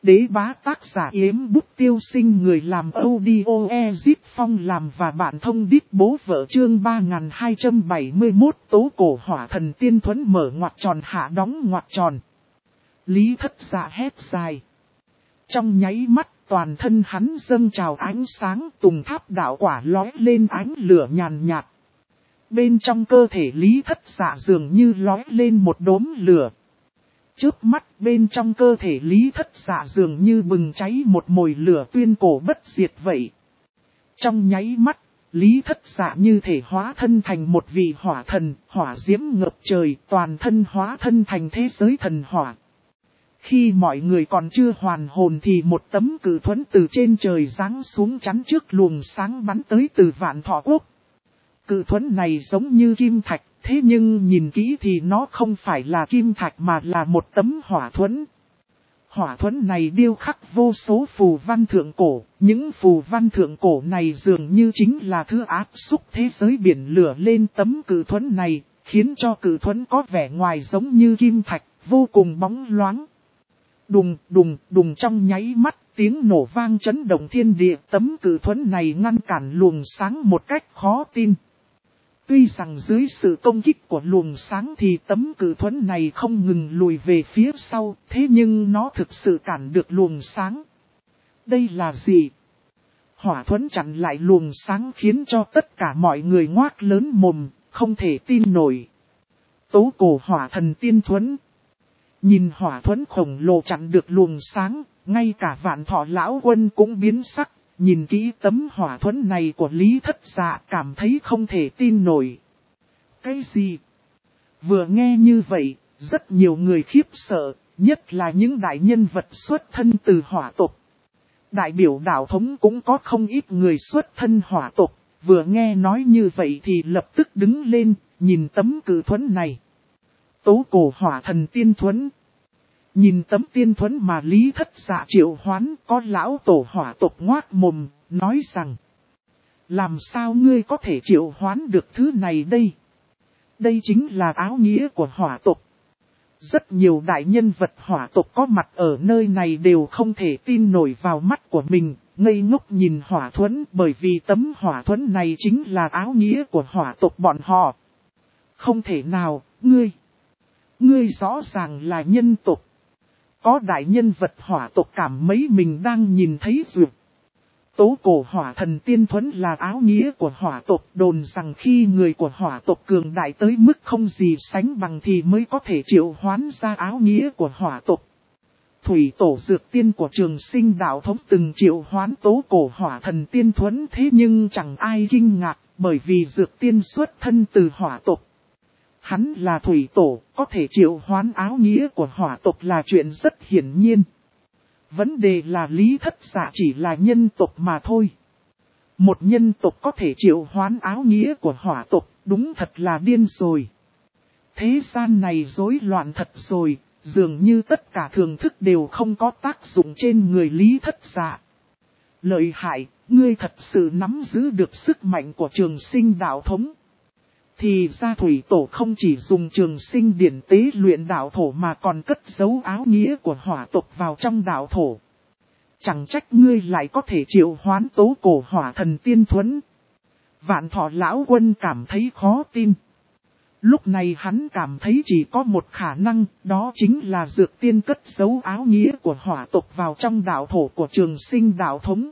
đế bá tác giả Yếm Bút Tiêu Sinh, người làm audio Ezip Phong làm và bạn thông đít bố vợ, chương 3271 tố cổ hỏa thần tiên thuẫn mở ngoặc tròn hạ đóng ngoặc tròn. Lý Thất Dạ hét dài. Trong nháy mắt toàn thân hắn dâng trào ánh sáng, tùng tháp đạo quả lóe lên ánh lửa nhàn nhạt. Bên trong cơ thể Lý Thất Dạ dường như lóe lên một đốm lửa. Trước mắt bên trong cơ thể Lý Thất Dạ dường như bừng cháy một mồi lửa tuyên cổ bất diệt vậy. Trong nháy mắt, Lý Thất Dạ như thể hóa thân thành một vị hỏa thần, hỏa diễm ngập trời, toàn thân hóa thân thành thế giới thần hỏa. Khi mọi người còn chưa hoàn hồn thì một tấm cự thuẫn từ trên trời giáng xuống chắn trước luồng sáng bắn tới từ Vạn Thọ Quốc. Cự thuẫn này giống như kim thạch, thế nhưng nhìn kỹ thì nó không phải là kim thạch mà là một tấm hỏa thuẫn. Hỏa thuẫn này điêu khắc vô số phù văn thượng cổ, những phù văn thượng cổ này dường như chính là thứ áp xúc thế giới biển lửa lên tấm cự thuẫn này, khiến cho cự thuẫn có vẻ ngoài giống như kim thạch, vô cùng bóng loáng. Đùng đùng đùng, trong nháy mắt tiếng nổ vang chấn động thiên địa, tấm cự thuẫn này ngăn cản luồng sáng một cách khó tin. Tuy rằng dưới sự công kích của luồng sáng thì tấm cự thuẫn này không ngừng lùi về phía sau, thế nhưng nó thực sự cản được luồng sáng. Đây là gì? Hỏa thuẫn chặn lại luồng sáng khiến cho tất cả mọi người ngoác lớn mồm, không thể tin nổi. Tố cổ hỏa thần tiên thuẫn. Nhìn hỏa thuẫn khổng lồ chặn được luồng sáng, ngay cả Vạn Thọ lão quân cũng biến sắc. Nhìn kỹ tấm hỏa thuẫn này của Lý Thất Dạ cảm thấy không thể tin nổi. Cái gì? Vừa nghe như vậy, rất nhiều người khiếp sợ, nhất là những đại nhân vật xuất thân từ hỏa tộc. Đại biểu đạo thống cũng có không ít người xuất thân hỏa tộc, vừa nghe nói như vậy thì lập tức đứng lên, nhìn tấm cự thuẫn này. Tố cổ hỏa thần tiên thuẫn. Nhìn tấm tiên thuẫn mà Lý Thất Dạ triệu hoán, có lão tổ hỏa tộc ngoác mồm, nói rằng: làm sao ngươi có thể triệu hoán được thứ này đây? Đây chính là áo nghĩa của hỏa tộc. Rất nhiều đại nhân vật hỏa tộc có mặt ở nơi này đều không thể tin nổi vào mắt của mình, ngây ngốc nhìn hỏa thuẫn, bởi vì tấm hỏa thuẫn này chính là áo nghĩa của hỏa tộc bọn họ. Không thể nào, ngươi rõ ràng là nhân tộc. Có đại nhân vật hỏa tộc cảm mấy mình đang nhìn thấy duyệt. Tố cổ hỏa thần tiên thuẫn là áo nghĩa của hỏa tộc, đồn rằng khi người của hỏa tộc cường đại tới mức không gì sánh bằng thì mới có thể triệu hoán ra áo nghĩa của hỏa tộc. Thủy tổ dược tiên của Trường Sinh đạo thống từng triệu hoán tố cổ hỏa thần tiên thuẫn, thế nhưng chẳng ai kinh ngạc, bởi vì dược tiên xuất thân từ hỏa tộc. Hắn là thủy tổ, có thể triệu hoán áo nghĩa của hỏa tộc là chuyện rất hiển nhiên. Vấn đề là Lý Thất Dạ chỉ là nhân tộc mà thôi. Một nhân tộc có thể triệu hoán áo nghĩa của hỏa tộc, đúng thật là điên rồi. Thế gian này rối loạn thật rồi, dường như tất cả thường thức đều không có tác dụng trên người Lý Thất Dạ. Lợi hại, ngươi thật sự nắm giữ được sức mạnh của Trường Sinh đạo thống. Thì ra thủy tổ không chỉ dùng Trường Sinh điển tế luyện đạo thổ mà còn cất giấu áo nghĩa của hỏa tộc vào trong đạo thổ. Chẳng trách ngươi lại có thể triệu hoán tố cổ hỏa thần tiên thuẫn. Vạn Thọ lão quân cảm thấy khó tin. Lúc này hắn cảm thấy chỉ có một khả năng, đó chính là dược tiên cất giấu áo nghĩa của hỏa tộc vào trong đạo thổ của Trường Sinh đạo thống.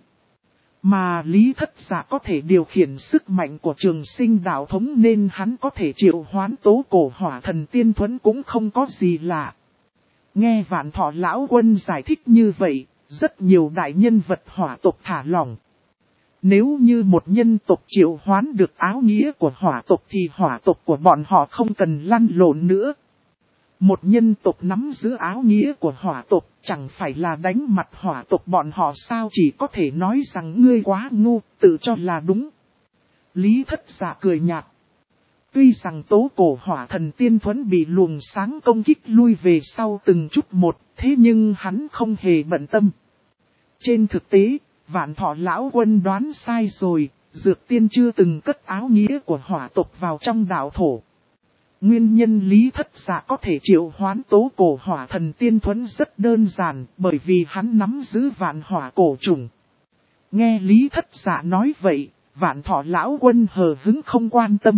Mà Lý Thất Dạ có thể điều khiển sức mạnh của Trường Sinh đạo thống nên hắn có thể triệu hoán tố cổ hỏa thần tiên thuẫn cũng không có gì lạ. Nghe Vạn Thọ lão quân giải thích như vậy, rất nhiều đại nhân vật hỏa tộc thả lỏng. Nếu như một nhân tộc triệu hoán được áo nghĩa của hỏa tộc thì hỏa tộc của bọn họ không cần lăn lộn nữa. Một nhân tộc nắm giữ áo nghĩa của hỏa tộc chẳng phải là đánh mặt hỏa tộc bọn họ sao, chỉ có thể nói rằng ngươi quá ngu, tự cho là đúng. Lý Thất Dạ cười nhạt. Tuy rằng tố cổ hỏa thần tiên thuẫn bị luồng sáng công kích lui về sau từng chút một, thế nhưng hắn không hề bận tâm. Trên thực tế, Vạn Thọ lão quân đoán sai rồi, dược tiên chưa từng cất áo nghĩa của hỏa tộc vào trong đạo thổ. Nguyên nhân Lý Thất Dạ có thể triệu hoán tố cổ hỏa thần tiên thuẫn rất đơn giản, bởi vì hắn nắm giữ vạn hỏa cổ trùng. Nghe Lý Thất Dạ nói vậy, Vạn Thọ lão quân hờ hững không quan tâm.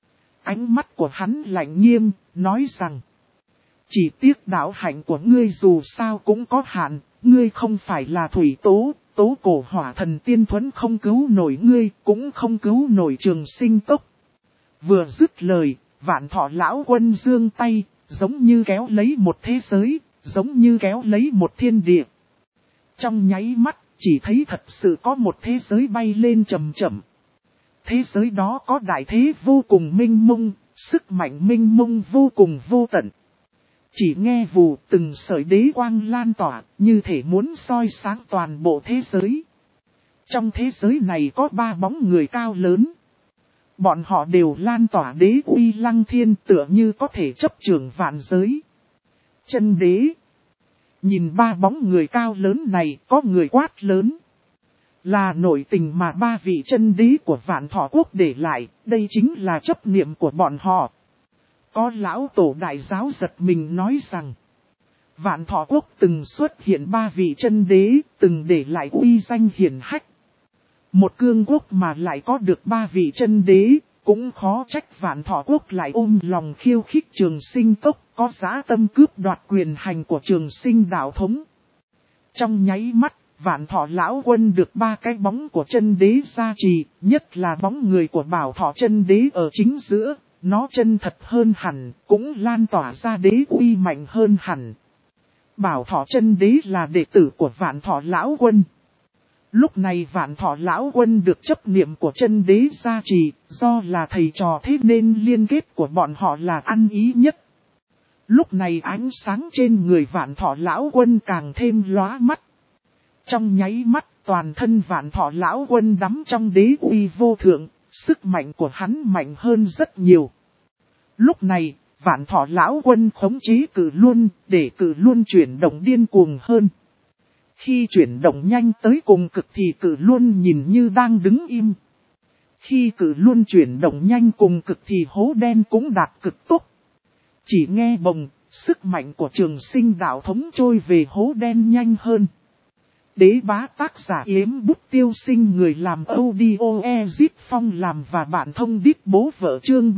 Ánh mắt của hắn lạnh nghiêm, nói rằng: chỉ tiếc đạo hạnh của ngươi dù sao cũng có hạn, ngươi không phải là thủy tố, tố cổ hỏa thần tiên thuẫn không cứu nổi ngươi, cũng không cứu nổi Trường Sinh Cốc. Vừa dứt lời, Vạn Thọ lão quân giương tay, giống như kéo lấy một thế giới, giống như kéo lấy một thiên địa. Trong nháy mắt, chỉ thấy thật sự có một thế giới bay lên chậm chậm. Thế giới đó có đại thế vô cùng mênh mông, sức mạnh mênh mông vô cùng vô tận. Chỉ nghe vù từng sợi đế quang lan tỏa, như thể muốn soi sáng toàn bộ thế giới. Trong thế giới này có 3 bóng người cao lớn. Bọn họ đều lan tỏa đế uy lăng thiên, tựa như có thể chấp trưởng vạn giới. Chân đế. Nhìn 3 bóng người cao lớn này, có người quát lớn. Là nội tình mà 3 vị chân đế của Vạn Thọ Quốc để lại, đây chính là chấp niệm của bọn họ. Có lão tổ đại giáo giật mình nói rằng, Vạn Thọ Quốc từng xuất hiện 3 vị chân đế, từng để lại uy danh hiển hách. Một cương quốc mà lại có được 3 vị chân đế, cũng khó trách Vạn Thọ Quốc lại ôm lòng khiêu khích Trường Sinh Cốc, có dã tâm cướp đoạt quyền hành của Trường Sinh đạo thống. Trong nháy mắt, Vạn Thọ lão quân được 3 cái bóng của chân đế gia trì, nhất là bóng người của Bảo Thọ chân đế ở chính giữa, nó chân thật hơn hẳn, cũng lan tỏa ra đế uy mạnh hơn hẳn. Bảo Thọ chân đế là đệ tử của Vạn Thọ lão quân. Lúc này Vạn Thọ lão quân được chấp niệm của chân đế gia trì, do là thầy trò thế nên liên kết của bọn họ là ăn ý nhất. Lúc này ánh sáng trên người Vạn Thọ lão quân càng thêm lóa mắt. Trong nháy mắt, toàn thân Vạn Thọ lão quân đắm trong đế uy vô thượng, sức mạnh của hắn mạnh hơn rất nhiều. Lúc này, Vạn Thọ lão quân khống chế cự luân, để cự luân chuyển động điên cuồng hơn. Khi chuyển động nhanh tới cùng cực thì cự luân nhìn như đang đứng im. Khi cự luân chuyển động nhanh cùng cực thì hố đen cũng đạt cực tốc. Chỉ nghe bồng, sức mạnh của Trường Sinh đạo thống trôi về hố đen nhanh hơn. Đế bá tác giả Yếm Bút Tiêu Sinh, người làm audio Ezip Phong làm và bản thông đít bố vợ, chương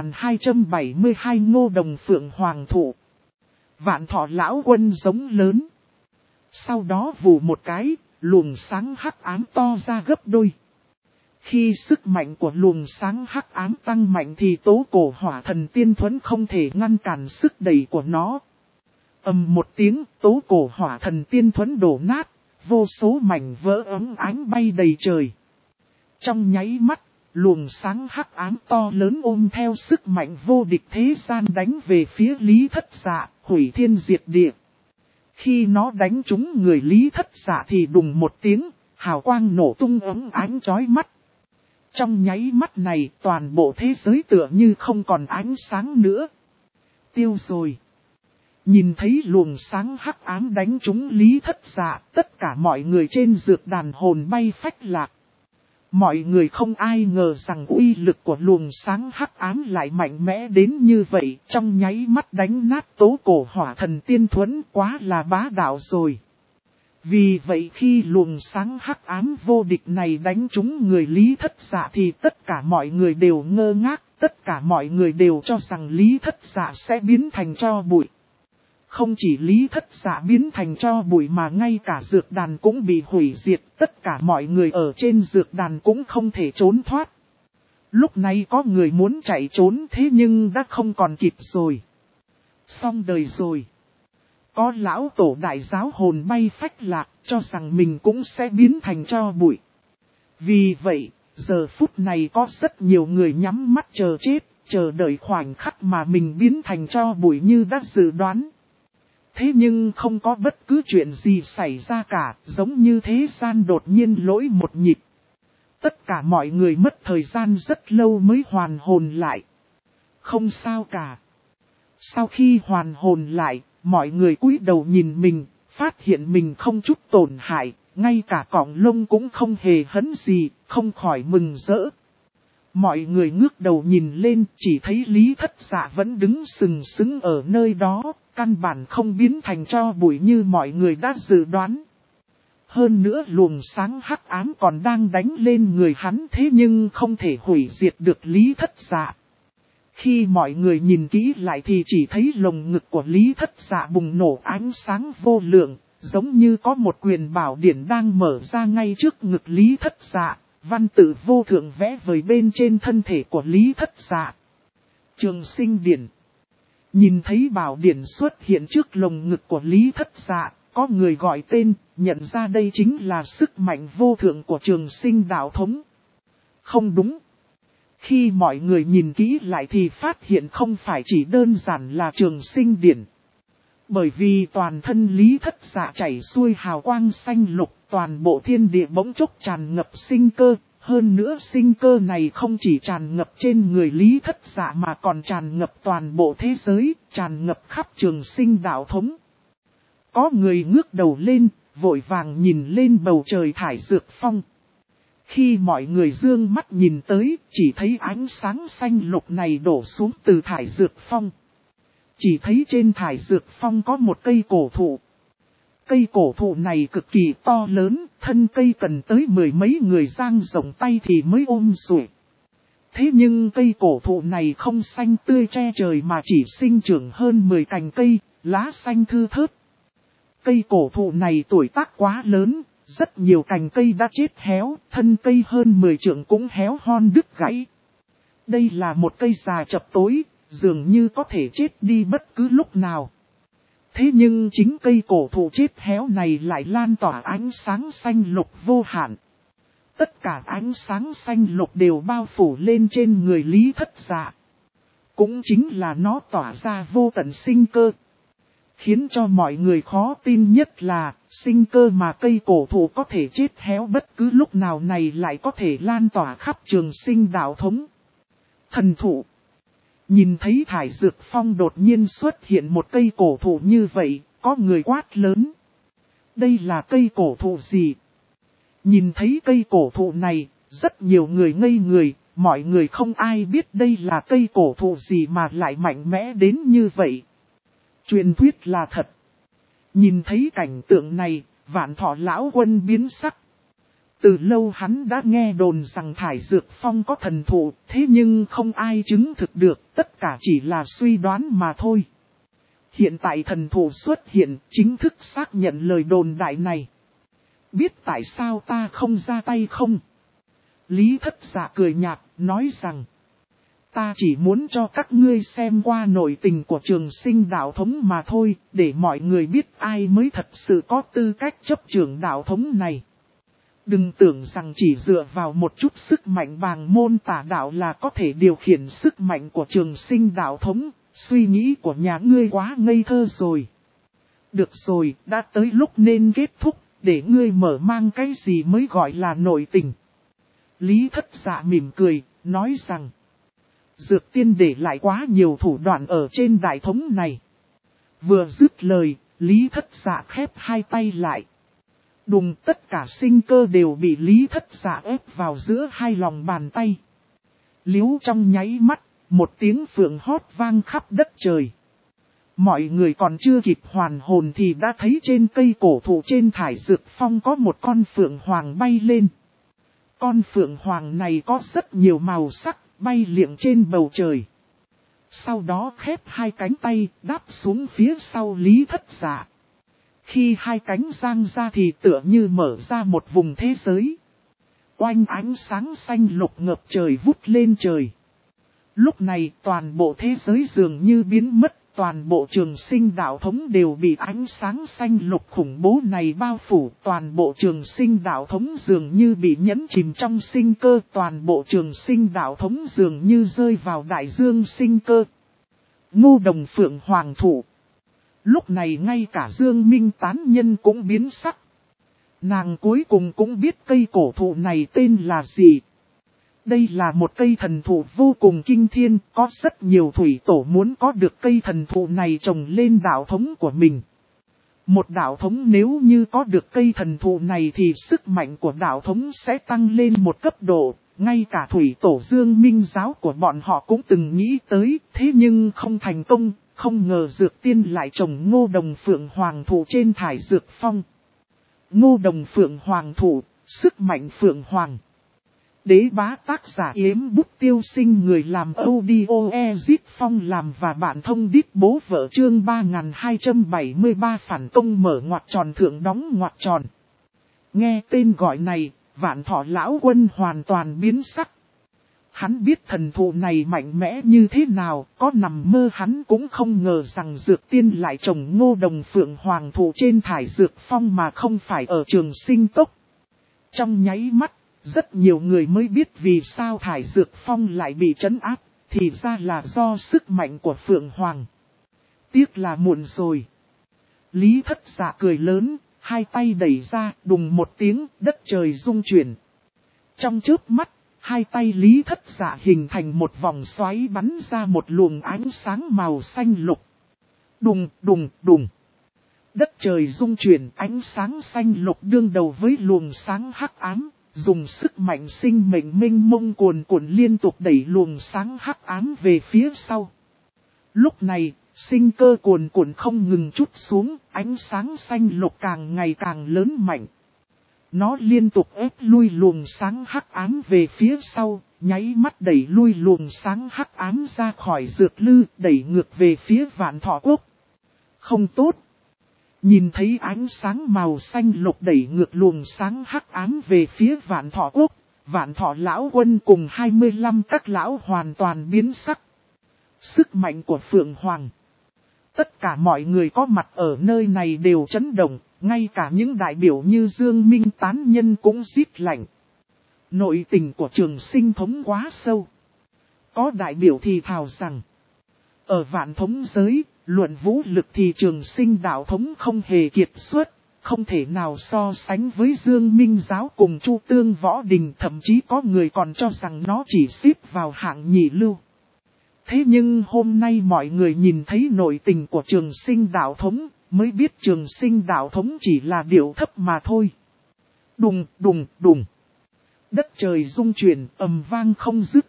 3272 Ngô Đồng Phượng Hoàng Thụ. Vạn Thọ lão quân giống lớn. Sau đó vù một cái, luồng sáng hắc ám to ra gấp đôi. Khi sức mạnh của luồng sáng hắc ám tăng mạnh thì tố cổ hỏa thần tiên thuẫn không thể ngăn cản sức đẩy của nó. Ầm một tiếng, tố cổ hỏa thần tiên thuẫn đổ nát, vô số mảnh vỡ ấm ánh bay đầy trời. Trong nháy mắt, luồng sáng hắc ám to lớn ôm theo sức mạnh vô địch thế gian đánh về phía Lý Thất Dạ, hủy thiên diệt địa. Khi nó đánh trúng người Lý Thất Dạ thì đùng một tiếng, hào quang nổ tung ấm ánh chói mắt. Trong nháy mắt này, toàn bộ thế giới tựa như không còn ánh sáng nữa. Tiêu rồi. Nhìn thấy luồng sáng hắc ám đánh trúng Lý Thất Dạ, tất cả mọi người trên dược đàn hồn bay phách lạc. Mọi người không ai ngờ rằng uy lực của luồng sáng hắc ám lại mạnh mẽ đến như vậy, trong nháy mắt đánh nát tố cổ hỏa thần tiên thuẫn, quá là bá đạo rồi. Vì vậy khi luồng sáng hắc ám vô địch này đánh trúng người Lý Thất Dạ thì tất cả mọi người đều ngơ ngác, tất cả mọi người đều cho rằng Lý Thất Dạ sẽ biến thành tro bụi. Không chỉ Lý Thất Dạ biến thành tro bụi mà ngay cả dược đàn cũng bị hủy diệt, tất cả mọi người ở trên dược đàn cũng không thể trốn thoát. Lúc này có người muốn chạy trốn thế nhưng đã không còn kịp rồi. Xong đời rồi. Có lão tổ đại giáo hồn bay phách lạc cho rằng mình cũng sẽ biến thành tro bụi. Vì vậy, giờ phút này có rất nhiều người nhắm mắt chờ chết, chờ đợi khoảnh khắc mà mình biến thành tro bụi như đã dự đoán. Thế nhưng không có bất cứ chuyện gì xảy ra cả, giống như thế gian đột nhiên lỗi một nhịp. Tất cả mọi người mất thời gian rất lâu mới hoàn hồn lại. Không sao cả. Sau khi hoàn hồn lại, mọi người cúi đầu nhìn mình, phát hiện mình không chút tổn hại, ngay cả cọng lông cũng không hề hấn gì, không khỏi mừng rỡ. Mọi người ngước đầu nhìn lên, chỉ thấy Lý Thất Dạ vẫn đứng sừng sững ở nơi đó, căn bản không biến thành tro bụi như mọi người đã dự đoán. Hơn nữa luồng sáng hắc ám còn đang đánh lên người hắn, thế nhưng không thể hủy diệt được Lý Thất Dạ. Khi mọi người nhìn kỹ lại thì chỉ thấy lồng ngực của Lý Thất Dạ bùng nổ ánh sáng vô lượng, giống như có một quyền bảo điển đang mở ra ngay trước ngực Lý Thất Dạ, văn tự vô thượng vẽ vời bên trên thân thể của Lý Thất Dạ. Trường sinh điển. Nhìn thấy bảo điển xuất hiện trước lồng ngực của Lý Thất Dạ, có người gọi tên, nhận ra đây chính là sức mạnh vô thượng của trường sinh đạo thống. Không đúng. Khi mọi người nhìn kỹ lại thì phát hiện không phải chỉ đơn giản là trường sinh điển. Bởi vì toàn thân Lý Thất Dạ chảy xuôi hào quang xanh lục, toàn bộ thiên địa bỗng chốc tràn ngập sinh cơ. Hơn nữa sinh cơ này không chỉ tràn ngập trên người Lý Thất Dạ mà còn tràn ngập toàn bộ thế giới, tràn ngập khắp trường sinh đạo thống. Có người ngước đầu lên, vội vàng nhìn lên bầu trời thải dược phong. Khi mọi người dương mắt nhìn tới, chỉ thấy ánh sáng xanh lục này đổ xuống từ thải dược phong. Chỉ thấy trên thải dược phong có một cây cổ thụ. Cây cổ thụ này cực kỳ to lớn, thân cây cần tới mười mấy người dang rộng tay thì mới ôm sủi. Thế nhưng cây cổ thụ này không xanh tươi che trời mà chỉ sinh trưởng hơn 10 cành cây, lá xanh thưa thớt. Cây cổ thụ này tuổi tác quá lớn, rất nhiều cành cây đã chết héo, thân cây hơn 10 trượng cũng héo hon đứt gãy. Đây là một cây già chập tối, dường như có thể chết đi bất cứ lúc nào. Thế nhưng chính cây cổ thụ chết héo này lại lan tỏa ánh sáng xanh lục vô hạn. Tất cả ánh sáng xanh lục đều bao phủ lên trên người Lý Thất Dạ. Cũng chính là nó tỏa ra vô tận sinh cơ. Khiến cho mọi người khó tin nhất là sinh cơ mà cây cổ thụ có thể chết héo bất cứ lúc nào này lại có thể lan tỏa khắp trường sinh đạo thống. Thần thụ. Nhìn thấy thải dược phong đột nhiên xuất hiện một cây cổ thụ như vậy, có người quát lớn. Đây là cây cổ thụ gì? Nhìn thấy cây cổ thụ này, rất nhiều người ngây người, mọi người không ai biết đây là cây cổ thụ gì mà lại mạnh mẽ đến như vậy. Truyền thuyết là thật. Nhìn thấy cảnh tượng này, Vạn Thọ lão quân biến sắc. Từ lâu hắn đã nghe đồn rằng thải dược phong có thần thụ, thế nhưng không ai chứng thực được, tất cả chỉ là suy đoán mà thôi. Hiện tại thần thụ xuất hiện, chính thức xác nhận lời đồn đại này. Biết tại sao ta không ra tay không? Lý Thất Dạ cười nhạt, nói rằng. Ta chỉ muốn cho các ngươi xem qua nội tình của trường sinh đạo thống mà thôi, để mọi người biết ai mới thật sự có tư cách chấp trưởng đạo thống này. Đừng tưởng rằng chỉ dựa vào một chút sức mạnh bàng môn tả đạo là có thể điều khiển sức mạnh của trường sinh đạo thống, suy nghĩ của nhà ngươi quá ngây thơ rồi. Được rồi, đã tới lúc nên kết thúc, để ngươi mở mang cái gì mới gọi là nội tình. Lý Thất Dạ mỉm cười, nói rằng. Dược tiên để lại quá nhiều thủ đoạn ở trên đại thống này. Vừa dứt lời, Lý Thất Dạ khép hai tay lại. Đùng, tất cả sinh cơ đều bị Lý Thất Dạ ép vào giữa hai lòng bàn tay. Liếu trong nháy mắt, một tiếng phượng hót vang khắp đất trời. Mọi người còn chưa kịp hoàn hồn thì đã thấy trên cây cổ thụ trên thải dược phong có một con phượng hoàng bay lên. Con phượng hoàng này có rất nhiều màu sắc, bay liệng trên bầu trời. Sau đó khép hai cánh tay, đáp xuống phía sau Lý Thất Dạ. Khi hai cánh giang ra thì tựa như mở ra một vùng thế giới. Oanh ánh sáng xanh lục ngập trời vút lên trời. Lúc này toàn bộ thế giới dường như biến mất, toàn bộ trường sinh đạo thống đều bị ánh sáng xanh lục khủng bố này bao phủ. Toàn bộ trường sinh đạo thống dường như bị nhấn chìm trong sinh cơ, toàn bộ trường sinh đạo thống dường như rơi vào đại dương sinh cơ. Ngô Đồng Phượng Hoàng Thụ. Lúc này ngay cả Dương Minh tán nhân cũng biến sắc. Nàng cuối cùng cũng biết cây cổ thụ này tên là gì. Đây là một cây thần thụ vô cùng kinh thiên, có rất nhiều thủy tổ muốn có được cây thần thụ này trồng lên đạo thống của mình. Một đạo thống nếu như có được cây thần thụ này thì sức mạnh của đạo thống sẽ tăng lên một cấp độ, ngay cả thủy tổ Dương Minh giáo của bọn họ cũng từng nghĩ tới, thế nhưng không thành công, không ngờ Dược Tiên lại trồng Ngô Đồng Phượng Hoàng thụ trên thải Dược Phong. Ngô Đồng Phượng Hoàng thụ, sức mạnh Phượng Hoàng. Đế bá tác giả Yếm Bút Tiêu Sinh, người làm audio Ezit Phong làm và bạn thông đít bố vợ, chương 3273 phản công mở ngoặc tròn thượng đóng ngoặc tròn. Nghe tên gọi này, Vạn Thọ lão quân hoàn toàn biến sắc. Hắn biết thần thụ này mạnh mẽ như thế nào, có nằm mơ hắn cũng không ngờ rằng Dược Tiên lại trồng Ngô Đồng Phượng Hoàng thụ trên thải Dược Phong mà không phải ở Trường Sinh Cốc. Trong nháy mắt, rất nhiều người mới biết vì sao thải Dược Phong lại bị trấn áp, thì ra là do sức mạnh của Phượng Hoàng. Tiếc là muộn rồi. Lý Thất Dạ cười lớn, hai tay đẩy ra, đùng một tiếng, đất trời rung chuyển. Trong chớp mắt, hai tay Lý Thất Dạ hình thành một vòng xoáy bắn ra một luồng ánh sáng màu xanh lục. Đùng, đùng, đùng. Đất trời rung chuyển, ánh sáng xanh lục đương đầu với luồng sáng hắc ám, dùng sức mạnh sinh mệnh mênh mông cuồn cuộn liên tục đẩy luồng sáng hắc ám về phía sau. Lúc này, sinh cơ cuồn cuộn không ngừng trút xuống, ánh sáng xanh lục càng ngày càng lớn mạnh. Nó liên tục ép lui luồng sáng hắc ám về phía sau, nháy mắt đẩy lui luồng sáng hắc ám ra khỏi dược lư, đẩy ngược về phía Vạn Thọ Quốc. Không tốt. Nhìn thấy ánh sáng màu xanh lục đẩy ngược luồng sáng hắc ám về phía Vạn Thọ Quốc, Vạn Thọ lão quân cùng 25 các lão hoàn toàn biến sắc. Sức mạnh của Phượng Hoàng. Tất cả mọi người có mặt ở nơi này đều chấn động, ngay cả những đại biểu như Dương Minh tán nhân cũng rít lạnh. Nội tình của Trường Sinh thống quá sâu. Có đại biểu thì thào rằng, ở Vạn Thống giới, luận vũ lực thì Trường Sinh đạo thống không hề kiệt xuất, không thể nào so sánh với Dương Minh giáo cùng Chu Tương Võ Đình, thậm chí có người còn cho rằng nó chỉ xếp vào hạng nhị lưu. Thế nhưng hôm nay mọi người nhìn thấy nội tình của Trường Sinh đạo thống, mới biết Trường Sinh đạo thống chỉ là điệu thấp mà thôi. Đùng, đùng, đùng. Đất trời rung chuyển, ầm vang không dứt.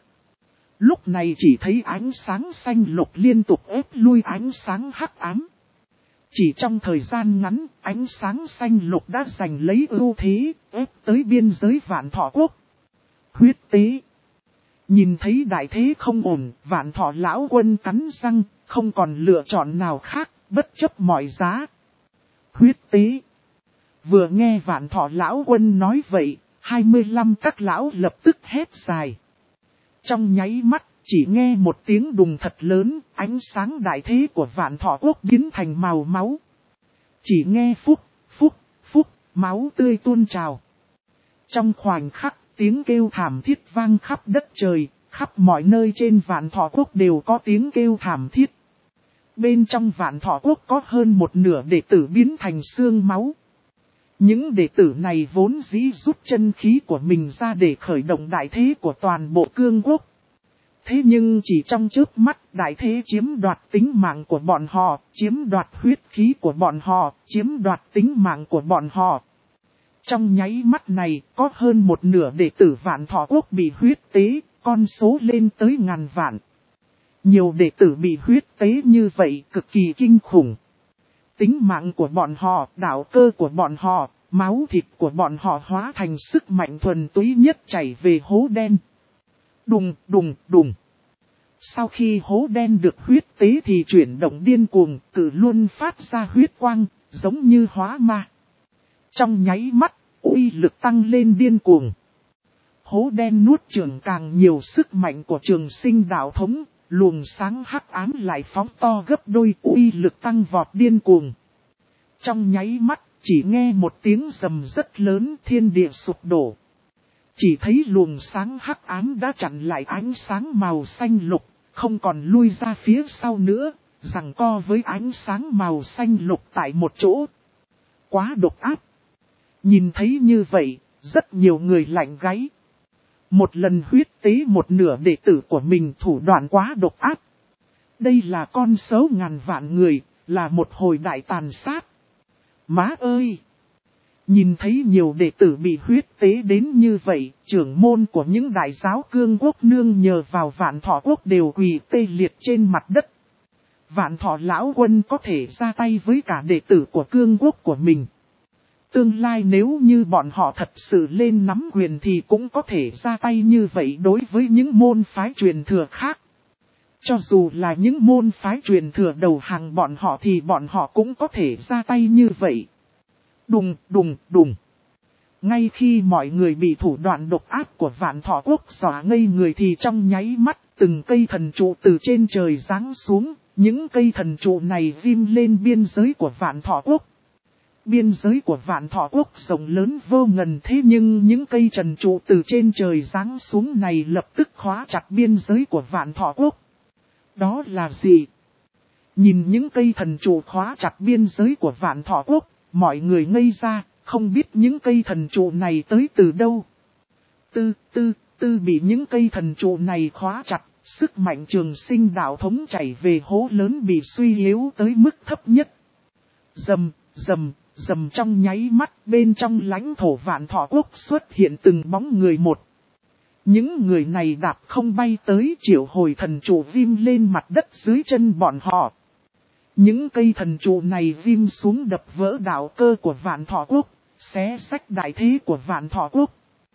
Lúc này chỉ thấy ánh sáng xanh lục liên tục ép lui ánh sáng hắc ám. Chỉ trong thời gian ngắn, ánh sáng xanh lục đã giành lấy ưu thế, ép tới biên giới Vạn Thọ Quốc. Huyết tế. Nhìn thấy đại thế không ổn, Vạn Thọ lão quân cắn răng, không còn lựa chọn nào khác, bất chấp mọi giá. Huyết tế. Vừa nghe Vạn Thọ lão quân nói vậy, 25 các lão lập tức hét dài. Trong nháy mắt, chỉ nghe một tiếng đùng thật lớn, ánh sáng đại thế của Vạn Thọ Quốc biến thành màu máu. Chỉ nghe phúc, phúc, phúc, máu tươi tuôn trào. Trong khoảnh khắc, tiếng kêu thảm thiết vang khắp đất trời, khắp mọi nơi trên Vạn Thọ Quốc đều có tiếng kêu thảm thiết. Bên trong Vạn Thọ Quốc có hơn một nửa đệ tử biến thành xương máu. Những đệ tử này vốn dĩ rút chân khí của mình ra để khởi động đại thế của toàn bộ cương quốc. Thế nhưng chỉ trong chớp mắt, đại thế chiếm đoạt tính mạng của bọn họ, chiếm đoạt huyết khí của bọn họ, chiếm đoạt tính mạng của bọn họ. Trong nháy mắt này, có hơn một nửa đệ tử Vạn Thọ Quốc bị huyết tế, con số lên tới ngàn vạn. Nhiều đệ tử bị huyết tế như vậy cực kỳ kinh khủng. Tính mạng của bọn họ, đạo cơ của bọn họ, máu thịt của bọn họ hóa thành sức mạnh thuần túy nhất chảy về hố đen. Đùng, đùng, đùng. Sau khi hố đen được huyết tế thì chuyển động điên cuồng, cử luôn phát ra huyết quang, giống như hóa ma. Trong nháy mắt, uy lực tăng lên điên cuồng. Hố đen nuốt chửng càng nhiều sức mạnh của Trường Sinh đạo thống, luồng sáng hắc ám lại phóng to gấp đôi, uy lực tăng vọt điên cuồng. Trong nháy mắt, chỉ nghe một tiếng rầm rất lớn, thiên địa sụp đổ. Chỉ thấy luồng sáng hắc ám đã chặn lại ánh sáng màu xanh lục, không còn lui ra phía sau nữa, giằng co với ánh sáng màu xanh lục tại một chỗ. Quá độc ác. Nhìn thấy như vậy, rất nhiều người lạnh gáy. Một lần huyết tế một nửa đệ tử của mình, thủ đoạn quá độc ác. Đây là con số ngàn vạn người, là một hồi đại tàn sát. Má ơi! Nhìn thấy nhiều đệ tử bị huyết tế đến như vậy, trưởng môn của những đại giáo cương quốc nương nhờ vào Vạn Thọ quốc đều quỳ tê liệt trên mặt đất. Vạn Thọ lão quân có thể ra tay với cả đệ tử của cương quốc của mình. Tương lai nếu như bọn họ thật sự lên nắm quyền thì cũng có thể ra tay như vậy đối với những môn phái truyền thừa khác. Cho dù là những môn phái truyền thừa đầu hàng bọn họ thì bọn họ cũng có thể ra tay như vậy. Đùng đùng đùng. Ngay khi mọi người bị thủ đoạn độc ác của Vạn Thọ quốc dọa ngây người thì trong nháy mắt từng cây thần trụ từ trên trời giáng xuống. Những cây thần trụ này ghim lên biên giới của Vạn Thọ quốc. Biên giới của Vạn Thọ quốc rộng lớn vô ngần thế nhưng những cây thần trụ từ trên trời giáng xuống này lập tức khóa chặt biên giới của Vạn Thọ quốc. Đó là gì? Nhìn những cây thần trụ khóa chặt biên giới của Vạn Thọ quốc, mọi người ngây ra, không biết những cây thần trụ này tới từ đâu. Bị những cây thần trụ này khóa chặt, sức mạnh trường sinh đạo thống chảy về hố lớn bị suy yếu tới mức thấp nhất. Rầm, rầm, rầm trong nháy mắt bên trong lãnh thổ Vạn Thọ quốc xuất hiện từng bóng người một. Những người này đạp không bay tới triệu hồi thần trụ viêm lên mặt đất dưới chân bọn họ. Những cây thần trụ này viêm xuống đập vỡ đạo cơ của Vạn Thọ quốc, xé xách đại thế của Vạn Thọ quốc.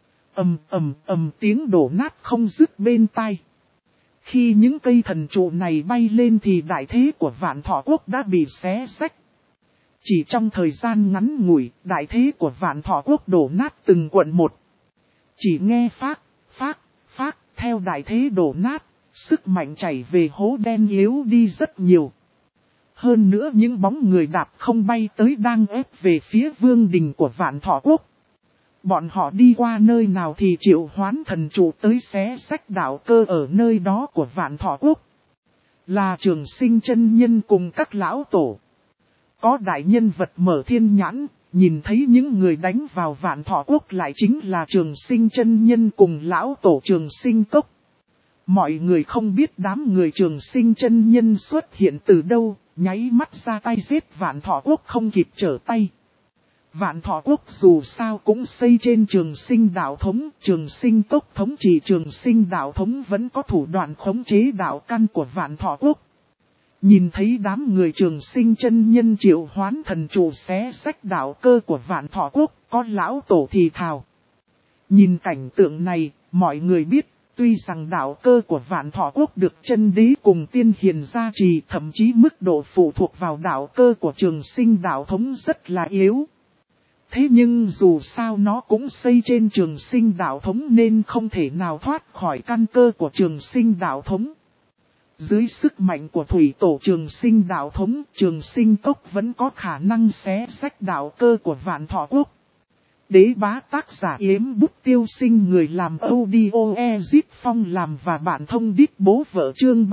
Ầm tiếng đổ nát không dứt bên tai. Khi những cây thần trụ này bay lên thì đại thế của Vạn Thọ quốc đã bị xé xách. Chỉ trong thời gian ngắn ngủi, đại thế của Vạn Thọ quốc đổ nát từng quận một. Chỉ nghe phác, theo đại thế đổ nát, sức mạnh chảy về hố đen yếu đi rất nhiều. Hơn nữa những bóng người đạp không bay tới đang ép về phía vương đình của Vạn Thọ quốc. Bọn họ đi qua nơi nào thì triệu hoán thần trụ tới xé xách đạo cơ ở nơi đó của Vạn Thọ quốc. Là Trường Sinh chân nhân cùng các lão tổ. Có đại nhân vật mở thiên nhãn, nhìn thấy những người đánh vào Vạn Thọ quốc lại chính là Trường Sinh chân nhân cùng lão tổ Trường Sinh cốc. Mọi người không biết đám người Trường Sinh chân nhân xuất hiện từ đâu, nháy mắt ra tay giết Vạn Thọ quốc không kịp trở tay. Vạn Thọ quốc dù sao cũng xây trên Trường Sinh đạo thống, Trường Sinh cốc thống trị Trường Sinh đạo thống vẫn có thủ đoạn khống chế đạo căn của Vạn Thọ quốc. Nhìn thấy đám người Trường Sinh chân nhân triệu hoán thần trụ xé xách đạo cơ của Vạn Thọ quốc, có lão tổ thì thào. Nhìn cảnh tượng này, mọi người biết, tuy rằng đạo cơ của Vạn Thọ quốc được chân đế cùng tiên hiền gia trì, thậm chí mức độ phụ thuộc vào đạo cơ của Trường Sinh đạo thống rất là yếu. Thế nhưng dù sao nó cũng xây trên Trường Sinh đạo thống nên không thể nào thoát khỏi căn cơ của Trường Sinh đạo thống. Dưới sức mạnh của thủy tổ Trường Sinh đạo thống, Trường Sinh cốc vẫn có khả năng xé xách đạo cơ của Vạn Thọ quốc. Đế bá tác giả Yếm Bút Tiêu Sinh, người làm audio Ezip Phong làm và bạn thông đít bố vợ, chương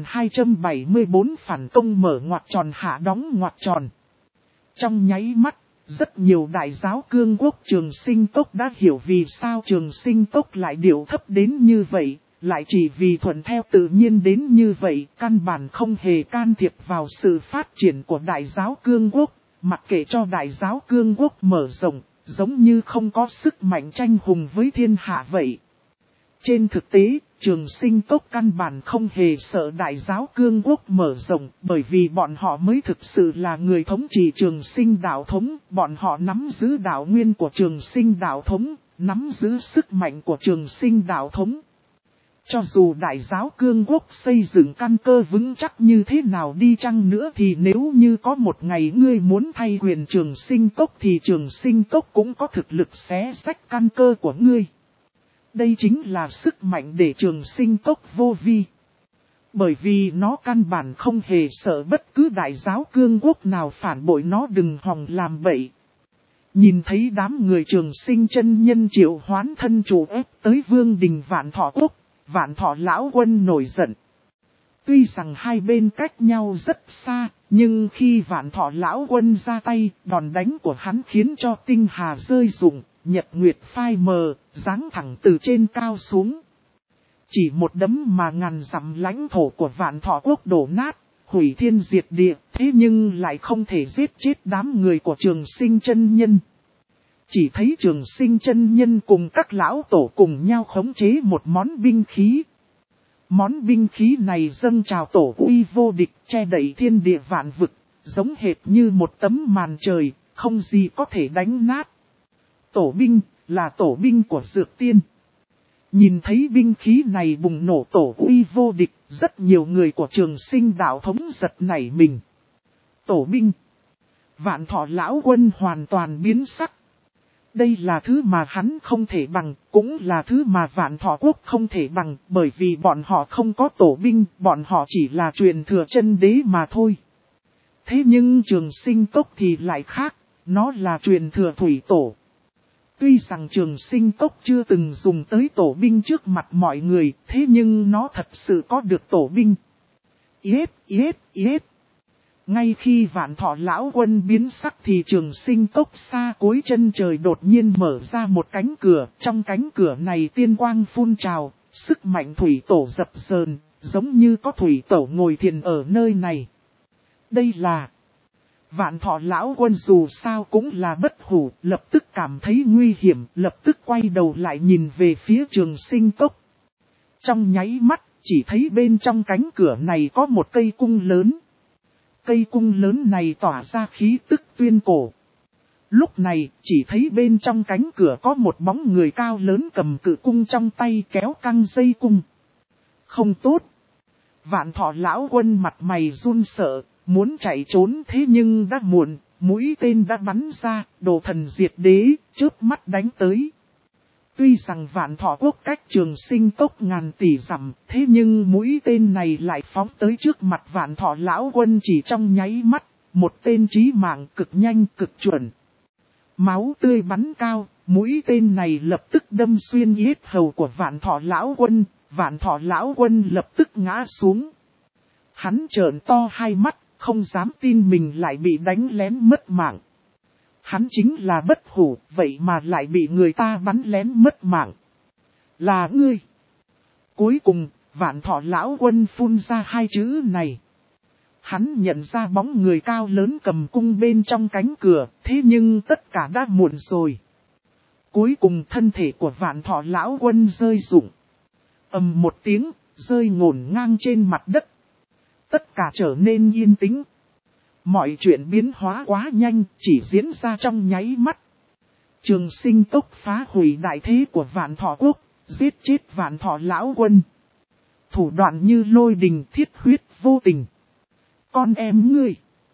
3274 phản công mở ngoặc tròn hạ đóng ngoặc tròn. Trong nháy mắt, rất nhiều đại giáo cương quốc Trường Sinh cốc đã hiểu vì sao Trường Sinh cốc lại điệu thấp đến như vậy. Lại chỉ vì thuận theo tự nhiên đến như vậy, căn bản không hề can thiệp vào sự phát triển của đại giáo cương quốc, mặc kệ cho đại giáo cương quốc mở rộng, giống như không có sức mạnh tranh hùng với thiên hạ vậy. Trên thực tế, Trường Sinh cốc căn bản không hề sợ đại giáo cương quốc mở rộng, bởi vì bọn họ mới thực sự là người thống trị Trường Sinh đạo thống, bọn họ nắm giữ đạo nguyên của Trường Sinh đạo thống, nắm giữ sức mạnh của Trường Sinh đạo thống. Cho dù đại giáo cương quốc xây dựng căn cơ vững chắc như thế nào đi chăng nữa thì nếu như có một ngày ngươi muốn thay quyền Trường Sinh cốc thì Trường Sinh cốc cũng có thực lực xé xách căn cơ của ngươi. Đây chính là sức mạnh để Trường Sinh cốc vô vi. Bởi vì nó căn bản không hề sợ bất cứ đại giáo cương quốc nào phản bội nó, đừng hòng làm bậy. Nhìn thấy đám người Trường Sinh chân nhân triệu hoán thân chủ ép tới vương đình Vạn Thọ quốc, Vạn Thọ lão quân nổi giận. Tuy rằng hai bên cách nhau rất xa, nhưng khi Vạn Thọ lão quân ra tay, đòn đánh của hắn khiến cho tinh hà rơi rụng, nhật nguyệt phai mờ, giáng thẳng từ trên cao xuống. Chỉ một đấm mà ngàn dặm lãnh thổ của Vạn Thọ quốc đổ nát, hủy thiên diệt địa, thế nhưng lại không thể giết chết đám người của Trường Sinh chân nhân. chỉ thấy Trường Sinh chân nhân cùng các lão tổ cùng nhau khống chế một món binh khí. Món binh khí này dâng trào tổ uy vô địch, che đậy thiên địa vạn vực, giống hệt như một tấm màn trời, không gì có thể đánh nát. Tổ binh, là tổ binh của Dược Tiên. Nhìn thấy binh khí này bùng nổ tổ uy vô địch, rất nhiều người của Trường Sinh đạo thống giật nảy mình. Tổ binh. Vạn Thọ lão quân hoàn toàn biến sắc. Đây là thứ mà hắn không thể bằng, cũng là thứ mà Vạn Thọ quốc không thể bằng, bởi vì bọn họ không có tổ binh, bọn họ chỉ là truyền thừa chân đế mà thôi. Thế nhưng Trường Sinh cốc thì lại khác, nó là truyền thừa thủy tổ. Tuy rằng Trường Sinh cốc chưa từng dùng tới tổ binh trước mặt mọi người, thế nhưng nó thật sự có được tổ binh. Yết. Ngay khi Vạn Thọ lão quân biến sắc thì Trường Sinh cốc xa cuối chân trời đột nhiên mở ra một cánh cửa. Trong cánh cửa này tiên quang phun trào, sức mạnh thủy tổ dập dờn, giống như có thủy tổ ngồi thiền ở nơi này. Đây là... Vạn Thọ lão quân dù sao cũng là bất hủ, lập tức cảm thấy nguy hiểm, lập tức quay đầu lại nhìn về phía Trường Sinh cốc. Trong nháy mắt, chỉ thấy bên trong cánh cửa này có một cây cung lớn. Cây cung lớn này tỏa ra khí tức tuyên cổ. Lúc này, chỉ thấy bên trong cánh cửa có một bóng người cao lớn cầm cự cung trong tay kéo căng dây cung. Không tốt. Vạn Thọ lão quân mặt mày run sợ, muốn chạy trốn thế nhưng đã muộn, mũi tên đã bắn ra, đồ thần diệt đế, chớp mắt đánh tới. Tuy rằng Vạn Thọ quốc cách Trường Sinh cốc ngàn tỷ dặm, thế nhưng mũi tên này lại phóng tới trước mặt Vạn Thọ lão quân chỉ trong nháy mắt, một tên chí mạng cực nhanh cực chuẩn. Máu tươi bắn cao, mũi tên này lập tức đâm xuyên yết hầu của Vạn Thọ lão quân, Vạn Thọ lão quân lập tức ngã xuống. Hắn trợn to hai mắt, không dám tin mình lại bị đánh lén mất mạng. Hắn chính là bất hủ, vậy mà lại bị người ta bắn lén mất mạng. Là ngươi. Cuối cùng, Vạn Thọ lão quân phun ra hai chữ này. Hắn nhận ra bóng người cao lớn cầm cung bên trong cánh cửa, thế nhưng tất cả đã muộn rồi. Cuối cùng thân thể của Vạn Thọ lão quân rơi rụng. Ầm một tiếng, rơi ngổn ngang trên mặt đất. Tất cả trở nên yên tĩnh. Mọi chuyện biến hóa quá nhanh, chỉ diễn ra trong nháy mắt. Trường Sinh cốc phá hủy đại thế của Vạn Thọ quốc, giết chết Vạn Thọ lão quân. Thủ đoạn như lôi đình thiết huyết vô tình. Con em ngươi.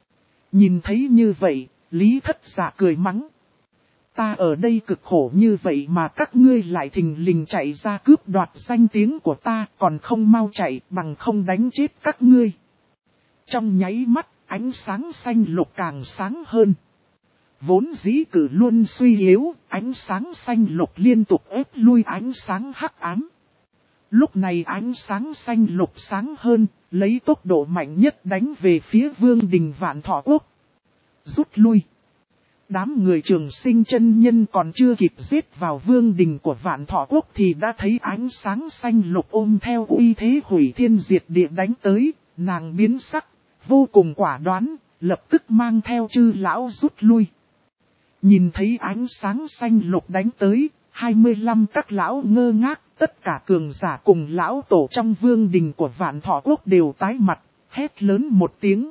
Nhìn thấy như vậy, Lý Thất Dạ cười mắng. Ta ở đây cực khổ như vậy mà các ngươi lại thình lình chạy ra cướp đoạt danh tiếng của ta, còn không mau chạy bằng không đánh chết các ngươi. Trong nháy mắt, ánh sáng xanh lục càng sáng hơn. Vốn dĩ cử luôn suy yếu, ánh sáng xanh lục liên tục ép lui ánh sáng hắc ám. Lúc này ánh sáng xanh lục sáng hơn, lấy tốc độ mạnh nhất đánh về phía vương đình Vạn Thọ quốc. Rút lui. Đám người Trường Sinh chân nhân còn chưa kịp giết vào vương đình của Vạn Thọ quốc thì đã thấy ánh sáng xanh lục ôm theo uy thế hủy thiên diệt địa đánh tới, nàng biến sắc, vô cùng quả đoán, lập tức mang theo chư lão rút lui. Nhìn thấy ánh sáng xanh lục đánh tới, 25 các lão ngơ ngác, tất cả cường giả cùng lão tổ trong vương đình của Vạn Thọ quốc đều tái mặt, hét lớn một tiếng.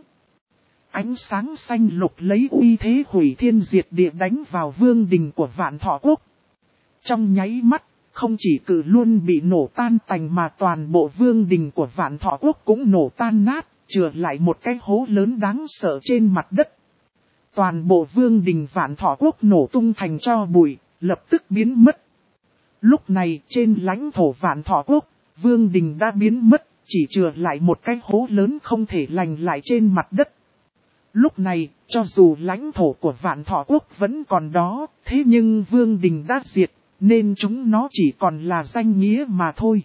Ánh sáng xanh lục lấy uy thế hủy thiên diệt địa đánh vào vương đình của Vạn Thọ quốc. Trong nháy mắt, không chỉ cử luôn bị nổ tan tành mà toàn bộ vương đình của Vạn Thọ quốc cũng nổ tan nát, chừa lại một cái hố lớn đáng sợ trên mặt đất. Toàn bộ vương đình Vạn Thọ quốc nổ tung thành tro bụi, lập tức biến mất. Lúc này trên lãnh thổ Vạn Thọ quốc, vương đình đã biến mất, chỉ chừa lại một cái hố lớn không thể lành lại trên mặt đất. Lúc này, cho dù lãnh thổ của Vạn Thọ quốc vẫn còn đó, thế nhưng vương đình đã diệt, nên chúng nó chỉ còn là danh nghĩa mà thôi.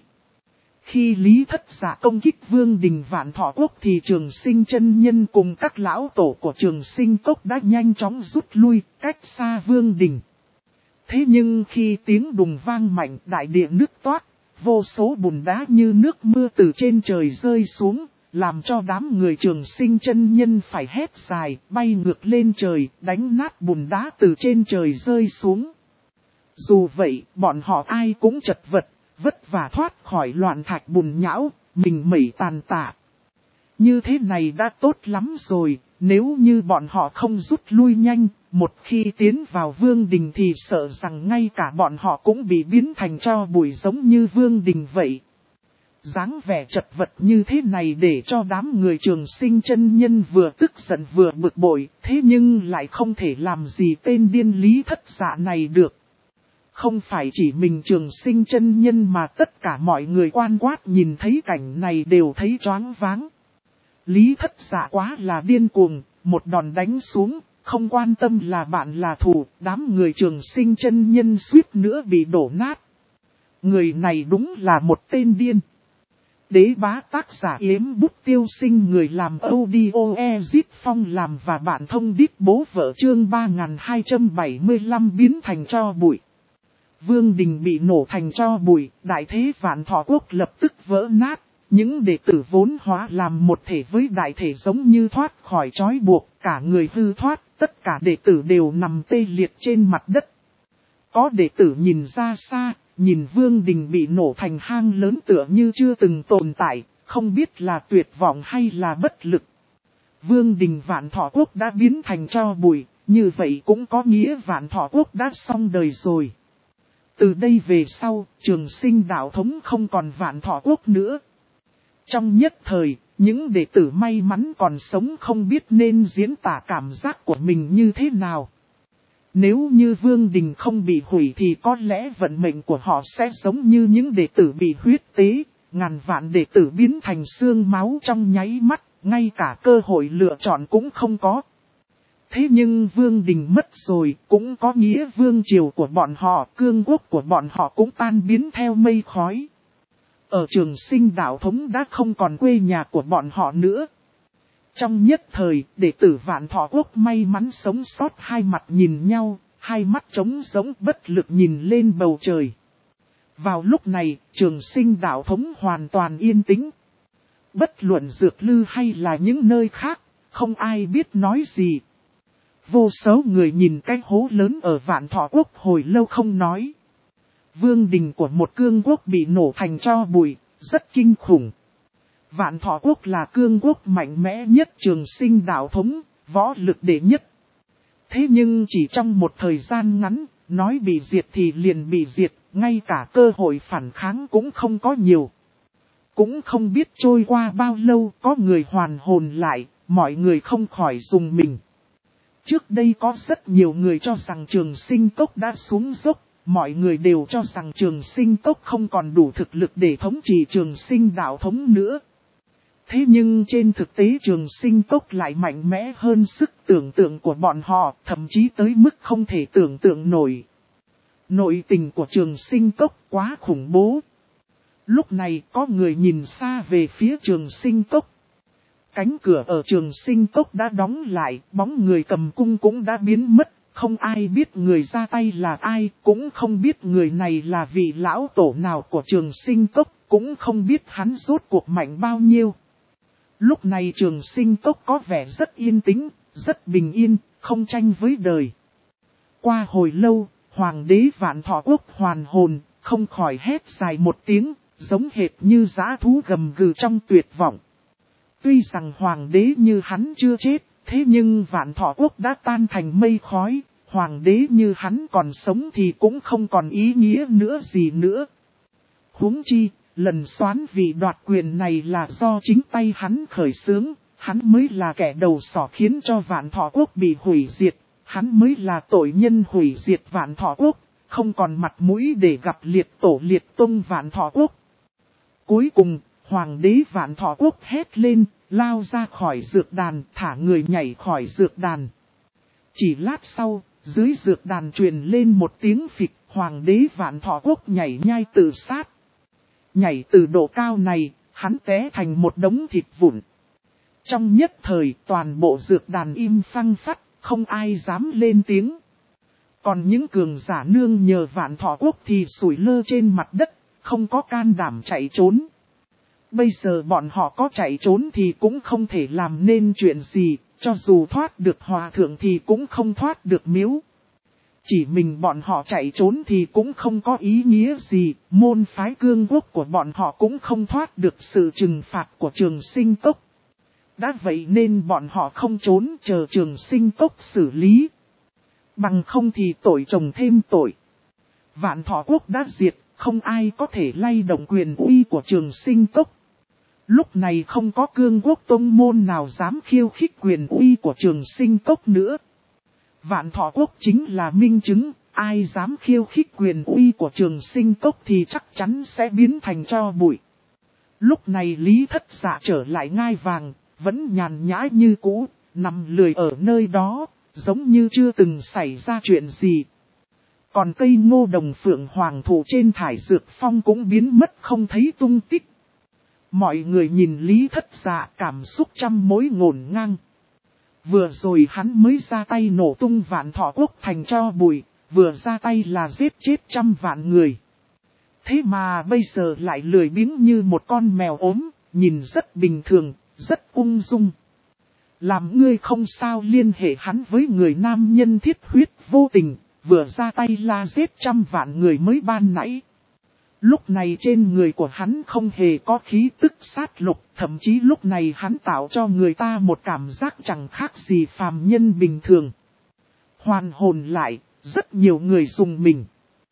Khi Lý Thất Dạ công kích vương đình Vạn Thọ quốc thì Trường Sinh chân nhân cùng các lão tổ của Trường Sinh cốc đã nhanh chóng rút lui, cách xa vương đình. Thế nhưng khi tiếng đùng vang mạnh, đại địa nứt toác, vô số bùn đá như nước mưa từ trên trời rơi xuống, làm cho đám người Trường Sinh chân nhân phải hét dài, bay ngược lên trời, đánh nát bùn đá từ trên trời rơi xuống. Dù vậy, bọn họ ai cũng chật vật, vất vả thoát khỏi loạn thạch bùn nhão, mình mẩy tàn tạ. Như thế này đã tốt lắm rồi, nếu như bọn họ không rút lui nhanh, một khi tiến vào Vương Đình thì sợ rằng ngay cả bọn họ cũng bị biến thành tro bụi giống như Vương Đình vậy. Dáng vẻ chật vật như thế này để cho đám người Trường Sinh chân nhân vừa tức giận vừa bực bội, thế nhưng lại không thể làm gì tên điên Lý Thất Dạ này được. Không phải chỉ mình Trường Sinh chân nhân mà tất cả mọi người quan quát nhìn thấy cảnh này đều thấy choáng váng. Lý Thất Dạ quá là điên cuồng, một đòn đánh xuống, không quan tâm là bạn là thù, đám người Trường Sinh chân nhân suýt nữa bị đổ nát. Người này đúng là một tên điên. Đế bá tác giả Yếm Bút Tiêu Sinh, người làm audio Ezip Phong làm và bạn thông điệp bố vợ chương 3275 biến thành tro bụi. Vương Đình bị nổ thành tro bụi, đại thế Vạn Thọ Quốc lập tức vỡ nát. Những đệ tử vốn hóa làm một thể với đại thể giống như thoát khỏi trói buộc, cả người hư thoát, tất cả đệ tử đều nằm tê liệt trên mặt đất. Có đệ tử nhìn ra xa, nhìn Vương Đình bị nổ thành hang lớn tựa như chưa từng tồn tại, không biết là tuyệt vọng hay là bất lực. Vương Đình Vạn Thọ Quốc đã biến thành tro bụi, như vậy cũng có nghĩa Vạn Thọ Quốc đã xong đời rồi. Từ đây về sau, Trường Sinh đạo thống không còn Vạn Thọ Quốc nữa. Trong nhất thời, những đệ tử may mắn còn sống không biết nên diễn tả cảm giác của mình như thế nào. Nếu như Vương Đình không bị hủy thì có lẽ vận mệnh của họ sẽ giống như những đệ tử bị huyết tế, ngàn vạn đệ tử biến thành xương máu trong nháy mắt, ngay cả cơ hội lựa chọn cũng không có. Thế nhưng Vương Đình mất rồi, cũng có nghĩa vương triều của bọn họ, cương quốc của bọn họ cũng tan biến theo mây khói. Ở Trường Sinh đạo thống đã không còn quê nhà của bọn họ nữa. Trong nhất thời, đệ tử Vạn Thọ Quốc may mắn sống sót hai mặt nhìn nhau, hai mắt trống rỗng bất lực nhìn lên bầu trời. Vào lúc này, Trường Sinh đạo thống hoàn toàn yên tĩnh. Bất luận Dược Lư hay là những nơi khác, không ai biết nói gì. Vô số người nhìn cái hố lớn ở Vạn Thọ Quốc hồi lâu không nói. Vương đình của một cương quốc bị nổ thành tro bụi, rất kinh khủng. Vạn Thọ Quốc là cương quốc mạnh mẽ nhất Trường Sinh đạo thống, võ lực đệ nhất. Thế nhưng chỉ trong một thời gian ngắn, nói bị diệt thì liền bị diệt, ngay cả cơ hội phản kháng cũng không có nhiều. Cũng không biết trôi qua bao lâu có người hoàn hồn lại, mọi người không khỏi dùng mình. Trước đây có rất nhiều người cho rằng Trường Sinh Cốc đã xuống dốc, mọi người đều cho rằng Trường Sinh Cốc không còn đủ thực lực để thống trị Trường Sinh đạo thống nữa. Thế nhưng trên thực tế Trường Sinh Cốc lại mạnh mẽ hơn sức tưởng tượng của bọn họ, thậm chí tới mức không thể tưởng tượng nổi. Nội tình của Trường Sinh Cốc quá khủng bố. Lúc này có người nhìn xa về phía Trường Sinh Cốc. Cánh cửa ở Trường Sinh Cốc đã đóng lại, bóng người cầm cung cũng đã biến mất, không ai biết người ra tay là ai, cũng không biết người này là vị lão tổ nào của Trường Sinh Cốc, cũng không biết hắn rốt cuộc mạnh bao nhiêu. Lúc này Trường Sinh Cốc có vẻ rất yên tĩnh, rất bình yên, không tranh với đời. Qua hồi lâu, Hoàng đế Vạn Thọ Quốc hoàn hồn, không khỏi hét dài một tiếng, giống hệt như dã thú gầm gừ trong tuyệt vọng. Tuy rằng Hoàng đế như hắn chưa chết, thế nhưng Vạn Thọ Quốc đã tan thành mây khói, Hoàng đế như hắn còn sống thì cũng không còn ý nghĩa nữa gì nữa. Huống chi, lần soán vị đoạt quyền này là do chính tay hắn khởi xướng, hắn mới là kẻ đầu sỏ khiến cho Vạn Thọ Quốc bị hủy diệt, hắn mới là tội nhân hủy diệt Vạn Thọ Quốc, không còn mặt mũi để gặp liệt tổ liệt tông Vạn Thọ Quốc. Cuối cùng, Hoàng đế Vạn Thọ Quốc hét lên, lao ra khỏi dược đàn, thả người nhảy khỏi dược đàn. Chỉ lát sau, dưới dược đàn truyền lên một tiếng phịch, Hoàng đế Vạn Thọ Quốc nhảy nhai tự sát. Nhảy từ độ cao này, hắn té thành một đống thịt vụn. Trong nhất thời, toàn bộ dược đàn im phăng phắc, không ai dám lên tiếng. Còn những cường giả nương nhờ Vạn Thọ Quốc thì sủi lơ trên mặt đất, không có can đảm chạy trốn. Bây giờ bọn họ có chạy trốn thì cũng không thể làm nên chuyện gì, cho dù thoát được hòa thượng thì cũng không thoát được miếu. Chỉ mình bọn họ chạy trốn thì cũng không có ý nghĩa gì, môn phái cương quốc của bọn họ cũng không thoát được sự trừng phạt của Trường Sinh Cốc. Đã vậy nên bọn họ không trốn chờ Trường Sinh Cốc xử lý. Bằng không thì tội chồng thêm tội. Vạn Thọ Quốc đã diệt, không ai có thể lay động quyền uy của Trường Sinh Cốc. Lúc này không có cương quốc tông môn nào dám khiêu khích quyền uy của Trường Sinh Cốc nữa. Vạn Thọ Quốc chính là minh chứng, ai dám khiêu khích quyền uy của Trường Sinh Cốc thì chắc chắn sẽ biến thành tro bụi. Lúc này Lý Thất Dạ trở lại ngai vàng, vẫn nhàn nhã như cũ, nằm lười ở nơi đó, giống như chưa từng xảy ra chuyện gì. Còn cây ngô đồng phượng hoàng thụ trên thải dược phong cũng biến mất không thấy tung tích. Mọi người nhìn Lý Thất Dạ cảm xúc trăm mối ngổn ngang. Vừa rồi hắn mới ra tay nổ tung Vạn Thọ Quốc thành tro bụi, vừa ra tay là giết chết 100 vạn người. Thế mà bây giờ lại lười biếng như một con mèo ốm, nhìn rất bình thường, rất ung dung. Làm ngươi không sao liên hệ hắn với người nam nhân thiết huyết vô tình, vừa ra tay là giết 100 vạn người mới ban nãy. Lúc này trên người của hắn không hề có khí tức sát lục, thậm chí lúc này hắn tạo cho người ta một cảm giác chẳng khác gì phàm nhân bình thường. Hoàn hồn lại, rất nhiều người dùng mình.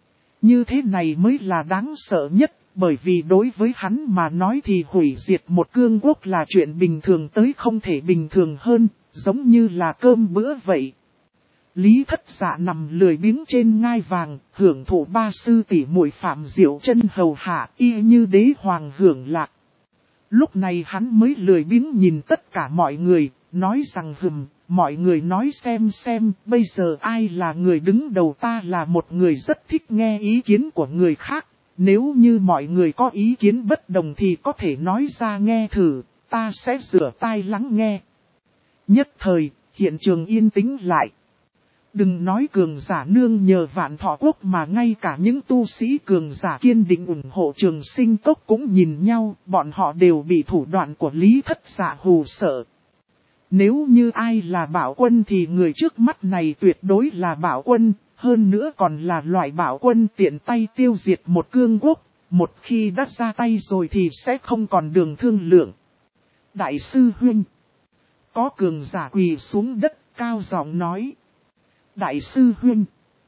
Như thế này mới là đáng sợ nhất, bởi vì đối với hắn mà nói thì hủy diệt một cương quốc là chuyện bình thường tới không thể bình thường hơn, giống như là cơm bữa vậy. Lý Thất Dạ nằm lười biếng trên ngai vàng, hưởng thụ ba sư tỷ muội Phạm Diệu Chân hầu hạ y như đế hoàng hưởng lạc. Lúc này hắn mới lười biếng nhìn tất cả mọi người, nói rằng mọi người nói xem, bây giờ ai là người đứng đầu, ta là một người rất thích nghe ý kiến của người khác. Nếu như mọi người có ý kiến bất đồng thì có thể nói ra nghe thử, ta sẽ rửa tai lắng nghe. Nhất thời, hiện trường yên tĩnh lại. Đừng nói cường giả nương nhờ Vạn Thọ Quốc mà ngay cả những tu sĩ cường giả kiên định ủng hộ Trường Sinh Cốc cũng nhìn nhau, bọn họ đều bị thủ đoạn của Lý Thất Dạ hù sợ. Nếu như ai là Bảo Quân thì người trước mắt này tuyệt đối là Bảo Quân, hơn nữa còn là loại Bảo Quân tiện tay tiêu diệt một cương quốc, một khi đã ra tay rồi thì sẽ không còn đường thương lượng. Đại sư huynh, có cường giả quỳ xuống đất cao giọng nói. Đại sư huynh,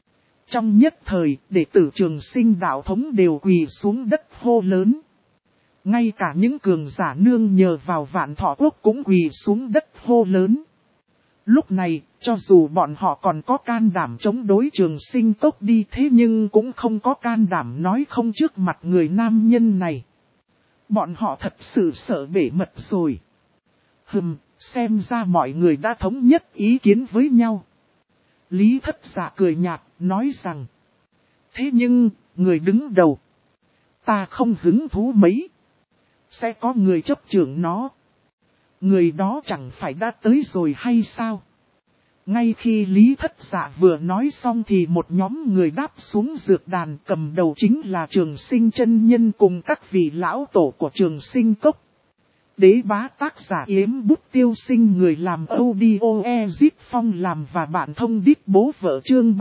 trong nhất thời, đệ tử Trường Sinh đạo thống đều quỳ xuống đất hô lớn. Ngay cả những cường giả nương nhờ vào Vạn Thọ Quốc cũng quỳ xuống đất hô lớn. Lúc này, cho dù bọn họ còn có can đảm chống đối Trường Sinh Cốc đi thế nhưng cũng không có can đảm nói không trước mặt người nam nhân này. Bọn họ thật sự sợ bể mật rồi. Xem ra mọi người đã thống nhất ý kiến với nhau. Lý Thất Dạ cười nhạt, nói rằng. Thế nhưng, người đứng đầu. Ta không hứng thú mấy. Sẽ có người chấp trưởng nó. Người đó chẳng phải đã tới rồi hay sao? Ngay khi Lý Thất Dạ vừa nói xong thì một nhóm người đáp xuống dược đàn, cầm đầu chính là Trường Sinh chân nhân cùng các vị lão tổ của Trường Sinh Cốc. Đế bá tác giả Yếm Bút Tiêu Sinh, người làm audio Ezip Phong làm và bạn thông đít bố vợ, chương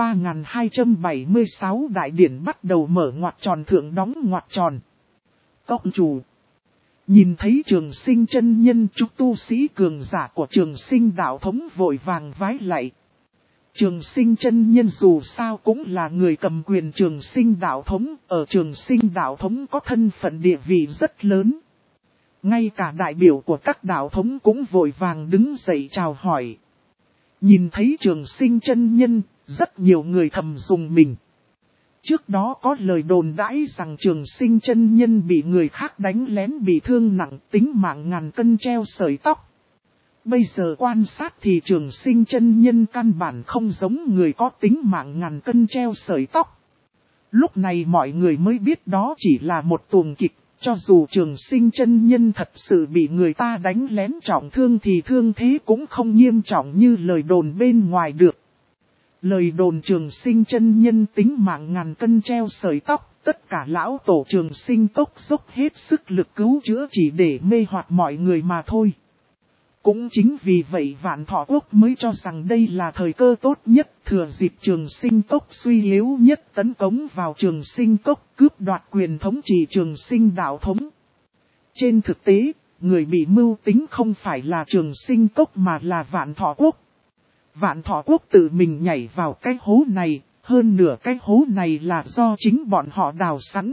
3276 đại điển bắt đầu mở ngoặc tròn thượng đóng ngoặc tròn. Cộng chủ. Nhìn thấy Trường Sinh chân nhân, chúc tu sĩ cường giả của Trường Sinh đạo thống vội vàng vái lạy. Trường Sinh chân nhân dù sao cũng là người cầm quyền Trường Sinh đạo thống, ở Trường Sinh đạo thống có thân phận địa vị rất lớn. Ngay cả đại biểu của các đạo thống cũng vội vàng đứng dậy chào hỏi. Nhìn thấy Trường Sinh chân nhân, rất nhiều người thầm dùng mình. Trước đó có lời đồn đãi rằng Trường Sinh chân nhân bị người khác đánh lén bị thương nặng, tính mạng ngàn cân treo sợi tóc. Bây giờ quan sát thì Trường Sinh chân nhân căn bản không giống người có tính mạng ngàn cân treo sợi tóc. Lúc này mọi người mới biết đó chỉ là một tuồng kịch. Cho dù Trường Sinh chân nhân thật sự bị người ta đánh lén trọng thương thì thương thế cũng không nghiêm trọng như lời đồn bên ngoài được. Lời đồn Trường Sinh chân nhân tính mạng ngàn cân treo sợi tóc, tất cả lão tổ Trường Sinh cốc dốc hết sức lực cứu chữa chỉ để mê hoặc mọi người mà thôi. Cũng chính vì vậy Vạn Thọ Quốc mới cho rằng đây là thời cơ tốt nhất, thừa dịp Trường Sinh cốc suy yếu nhất tấn công vào Trường Sinh cốc, cướp đoạt quyền thống trị Trường Sinh đạo thống. Trên thực tế, người bị mưu tính không phải là Trường Sinh cốc mà là Vạn Thọ Quốc. Vạn Thọ Quốc tự mình nhảy vào cái hố này, hơn nửa cái hố này là do chính bọn họ đào sẵn.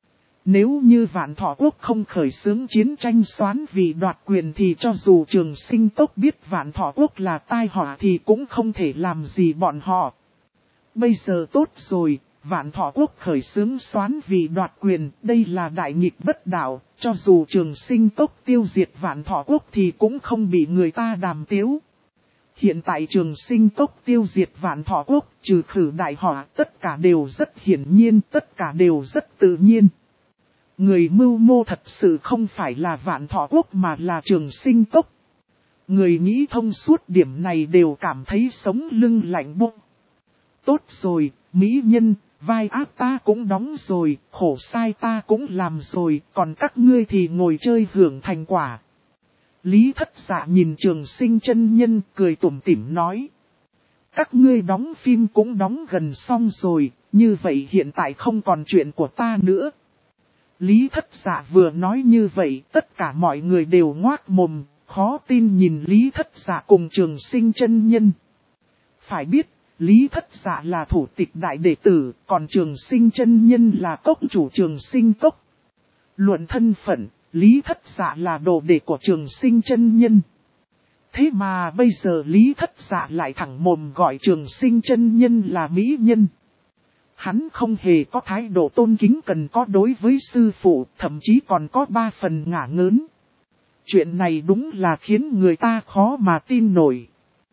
Nếu như Vạn Thọ Quốc không khởi xướng chiến tranh xoán vì đoạt quyền thì cho dù Trường Sinh cốc biết Vạn Thọ Quốc là tai họa thì cũng không thể làm gì bọn họ. Bây giờ tốt rồi, Vạn Thọ Quốc khởi xướng xoán vì đoạt quyền, đây là đại nghịch bất đạo, cho dù Trường Sinh cốc tiêu diệt Vạn Thọ Quốc thì cũng không bị người ta đàm tiếu. Hiện tại Trường Sinh cốc tiêu diệt Vạn Thọ Quốc, trừ khử đại họa, tất cả đều rất hiển nhiên, tất cả đều rất tự nhiên. Người mưu mô thật sự không phải là Vạn Thọ Quốc mà là Trường Sinh cốc. Người nghĩ thông suốt điểm này đều cảm thấy sống lưng lạnh bụng. Tốt rồi, mỹ nhân, vai ác ta cũng đóng rồi, khổ sai ta cũng làm rồi, còn các ngươi thì ngồi chơi hưởng thành quả. Lý Thất Dạ nhìn Trường Sinh chân nhân cười tủm tỉm nói. Các ngươi đóng phim cũng đóng gần xong rồi, như vậy hiện tại không còn chuyện của ta nữa. Lý Thất Dạ vừa nói như vậy, tất cả mọi người đều ngoác mồm, khó tin nhìn Lý Thất Dạ cùng Trường Sinh chân nhân. Phải biết, Lý Thất Dạ là thủ tịch đại đệ tử, còn Trường Sinh chân nhân là cốc chủ Trường Sinh cốc. Luận thân phận, Lý Thất Dạ là đồ đệ của Trường Sinh chân nhân. Thế mà bây giờ Lý Thất Dạ lại thẳng mồm gọi Trường Sinh chân nhân là mỹ nhân. Hắn không hề có thái độ tôn kính cần có đối với sư phụ, thậm chí còn có 3 phần ngả ngớn. Chuyện này đúng là khiến người ta khó mà tin nổi.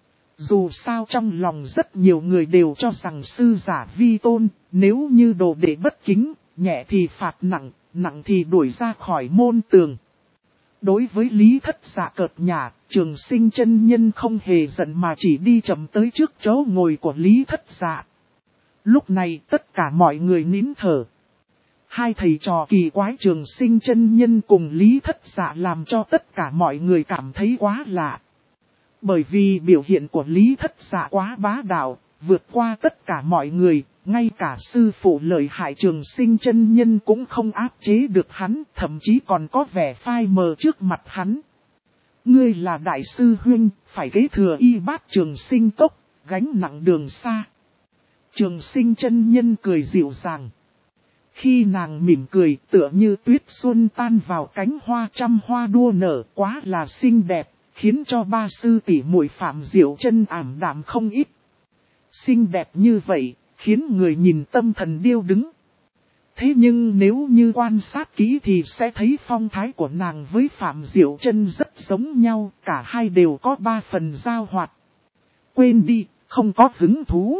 Dù sao trong lòng rất nhiều người đều cho rằng sư giả vi tôn, nếu như đồ đệ bất kính, nhẹ thì phạt nặng, nặng thì đuổi ra khỏi môn tường. Đối với Lý Thất Dạ cợt nhả, Trường Sinh chân nhân không hề giận mà chỉ đi chậm tới trước chỗ ngồi của Lý Thất Dạ. Lúc này tất cả mọi người nín thở. Hai thầy trò kỳ quái Trường Sinh chân nhân cùng Lý Thất Dạ làm cho tất cả mọi người cảm thấy quá lạ. Bởi vì biểu hiện của Lý Thất Dạ quá bá đạo, vượt qua tất cả mọi người, ngay cả sư phụ lợi hại Trường Sinh chân nhân cũng không áp chế được hắn, thậm chí còn có vẻ phai mờ trước mặt hắn. Ngươi là đại sư huynh, phải kế thừa y bát Trường Sinh cốc, gánh nặng đường xa. Trường Sinh chân nhân cười dịu dàng. Khi nàng mỉm cười tựa như tuyết xuân tan vào cánh hoa, trăm hoa đua nở, quá là xinh đẹp, khiến cho ba sư tỷ muội Phạm Diệu Chân ảm đạm không ít. Xinh đẹp như vậy, khiến người nhìn tâm thần điêu đứng. Thế nhưng nếu như quan sát kỹ thì sẽ thấy phong thái của nàng với Phạm Diệu Chân rất giống nhau, cả hai đều có 3 phần giao hoạt. Quên đi, không có hứng thú.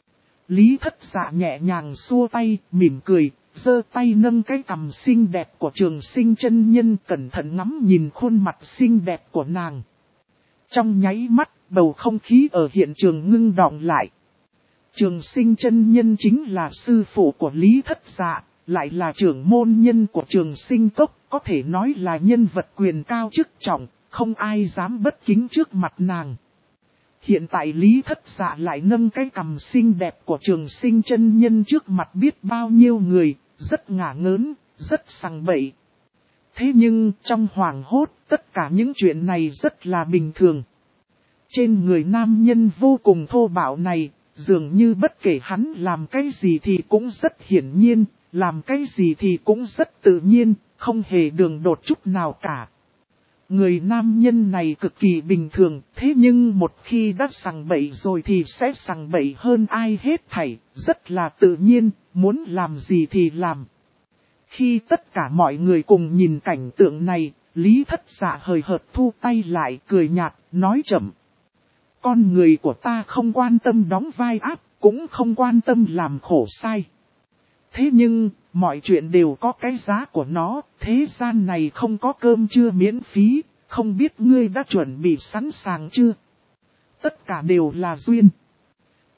Lý Thất Dạ nhẹ nhàng xua tay, mỉm cười, giơ tay nâng cái cằm xinh đẹp của Trường Sinh chân nhân, cẩn thận ngắm nhìn khuôn mặt xinh đẹp của nàng. Trong nháy mắt, bầu không khí ở hiện trường ngưng đọng lại. Trường Sinh chân nhân chính là sư phụ của Lý Thất Dạ, lại là trưởng môn nhân của Trường Sinh cốc, có thể nói là nhân vật quyền cao chức trọng, không ai dám bất kính trước mặt nàng. Hiện tại Lý Thất Dạ lại nâng cái cằm xinh đẹp của Trường Sinh chân nhân trước mặt biết bao nhiêu người, rất ngả ngớn, rất sằng bậy. Thế nhưng trong hoàng hốt, tất cả những chuyện này rất là bình thường. Trên người nam nhân vô cùng thô bạo này, dường như bất kể hắn làm cái gì thì cũng rất hiển nhiên, làm cái gì thì cũng rất tự nhiên, không hề đường đột chút nào cả. Người nam nhân này cực kỳ bình thường, thế nhưng một khi đã sằng bậy rồi thì sẽ sằng bậy hơn ai hết thảy, rất là tự nhiên, muốn làm gì thì làm. Khi tất cả mọi người cùng nhìn cảnh tượng này, Lý Thất Dạ hời hợt thu tay lại, cười nhạt, nói chậm. Con người của ta không quan tâm đóng vai ác, cũng không quan tâm làm khổ sai. Thế nhưng, mọi chuyện đều có cái giá của nó, thế gian này không có cơm trưa miễn phí, không biết ngươi đã chuẩn bị sẵn sàng chưa? Tất cả đều là duyên.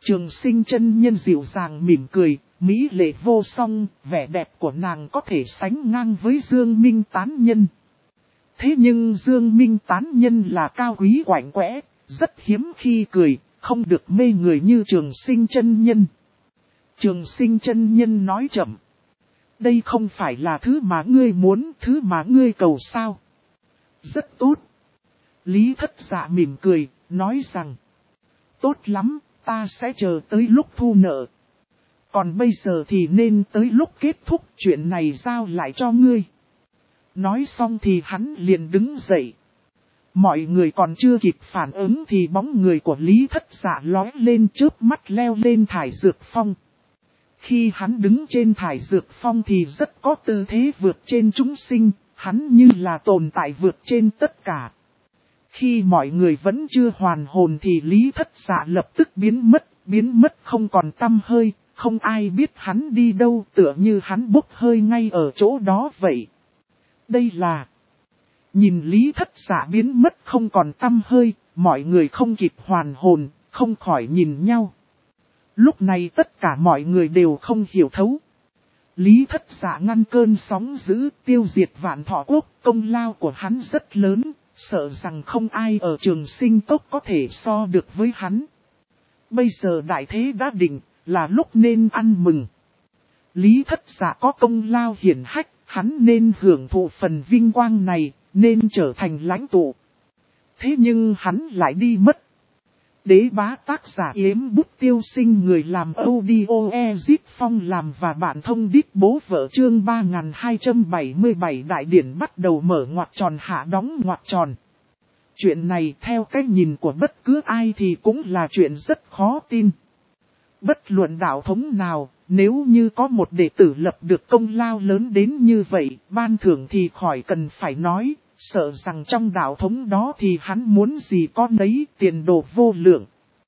Trường Sinh chân nhân dịu dàng mỉm cười, mỹ lệ vô song, vẻ đẹp của nàng có thể sánh ngang với Dương Minh tán nhân. Thế nhưng Dương Minh tán nhân là cao quý quạnh quẽ, rất hiếm khi cười, không được mê người như Trường Sinh chân nhân. Trường Sinh chân nhân nói chậm. Đây không phải là thứ mà ngươi muốn, thứ mà ngươi cầu sao. Rất tốt. Lý Thất Dạ mỉm cười, nói rằng. Tốt lắm, ta sẽ chờ tới lúc thu nợ. Còn bây giờ thì nên tới lúc kết thúc chuyện này giao lại cho ngươi. Nói xong thì hắn liền đứng dậy. Mọi người còn chưa kịp phản ứng thì bóng người của Lý Thất Dạ lóe lên chớp mắt leo lên thải dược phong. Khi hắn đứng trên thải dược phong thì rất có tư thế vượt trên chúng sinh, hắn như là tồn tại vượt trên tất cả. Khi mọi người vẫn chưa hoàn hồn thì Lý Thất Dạ lập tức biến mất không còn tăm hơi, không ai biết hắn đi đâu, tựa như hắn bốc hơi ngay ở chỗ đó vậy. Đây là... Nhìn Lý Thất Dạ biến mất không còn tăm hơi, mọi người không kịp hoàn hồn, không khỏi nhìn nhau. Lúc này tất cả mọi người đều không hiểu thấu. Lý Thất Dạ ngăn cơn sóng dữ, tiêu diệt Vạn Thọ Quốc, công lao của hắn rất lớn, sợ rằng không ai ở Trường Sinh Cốc có thể so được với hắn. Bây giờ đại thế đã định, là lúc nên ăn mừng. Lý Thất Dạ có công lao hiển hách, hắn nên hưởng thụ phần vinh quang này, nên trở thành lãnh tụ. Thế nhưng hắn lại đi mất. Đế bá tác giả Yếm Bút Tiêu Sinh, người làm audio Ezip Phong làm và bạn thông đít bố vợ, chương 3277 đại điển bắt đầu mở ngoặc tròn hạ đóng ngoặc tròn. Chuyện này theo cái nhìn của bất cứ ai thì cũng là chuyện rất khó tin. Bất luận đạo thống nào, nếu như có một đệ tử lập được công lao lớn đến như vậy, ban thưởng thì khỏi cần phải nói, sợ rằng trong đạo thống đó thì hắn muốn gì có nấy, tiền đồ vô lượng.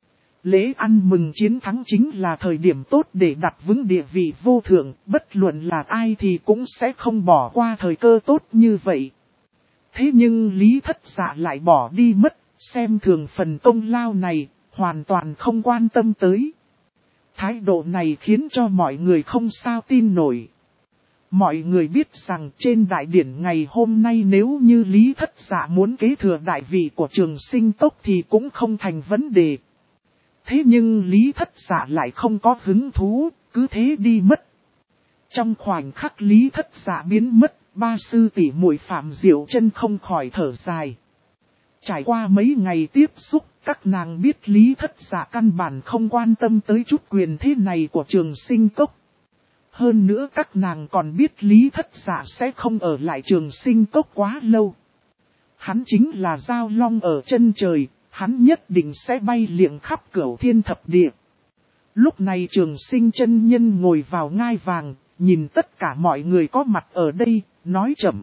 Lễ ăn mừng chiến thắng chính là thời điểm tốt để đặt vững địa vị vô thượng, bất luận là ai thì cũng sẽ không bỏ qua thời cơ tốt như vậy. Thế nhưng Lý Thất Dạ lại bỏ đi mất, xem thường phần công lao này, hoàn toàn không quan tâm tới. Thái độ này khiến cho mọi người không sao tin nổi. Mọi người biết rằng trên đại điển ngày hôm nay nếu như Lý Thất Dạ muốn kế thừa đại vị của Trường Sinh Cốc thì cũng không thành vấn đề. Thế nhưng Lý Thất Dạ lại không có hứng thú, cứ thế đi mất. Trong khoảnh khắc Lý Thất Dạ biến mất, ba sư tỷ muội Phạm Diệu Chân không khỏi thở dài. Trải qua mấy ngày tiếp xúc, các nàng biết Lý Thất Dạ căn bản không quan tâm tới chút quyền thế này của Trường Sinh Cốc. Hơn nữa các nàng còn biết Lý Thất Dạ sẽ không ở lại Trường Sinh Cốc quá lâu. Hắn chính là Giao Long ở chân trời, hắn nhất định sẽ bay liệng khắp cửu thiên thập địa. Lúc này Trường Sinh chân nhân ngồi vào ngai vàng, nhìn tất cả mọi người có mặt ở đây, nói chậm.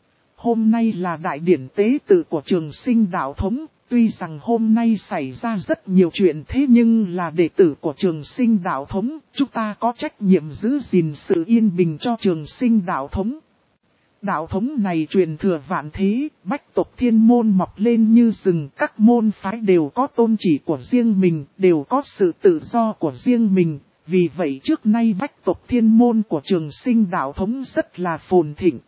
Hôm nay là đại điển tế tự của Trường Sinh đạo thống, tuy rằng hôm nay xảy ra rất nhiều chuyện thế nhưng là đệ tử của Trường Sinh đạo thống, chúng ta có trách nhiệm giữ gìn sự yên bình cho Trường Sinh đạo thống. Đạo thống này truyền thừa vạn thế, bách tộc thiên môn mọc lên như rừng, các môn phái đều có tôn chỉ của riêng mình, đều có sự tự do của riêng mình, vì vậy trước nay bách tộc thiên môn của Trường Sinh đạo thống rất là phồn thịnh.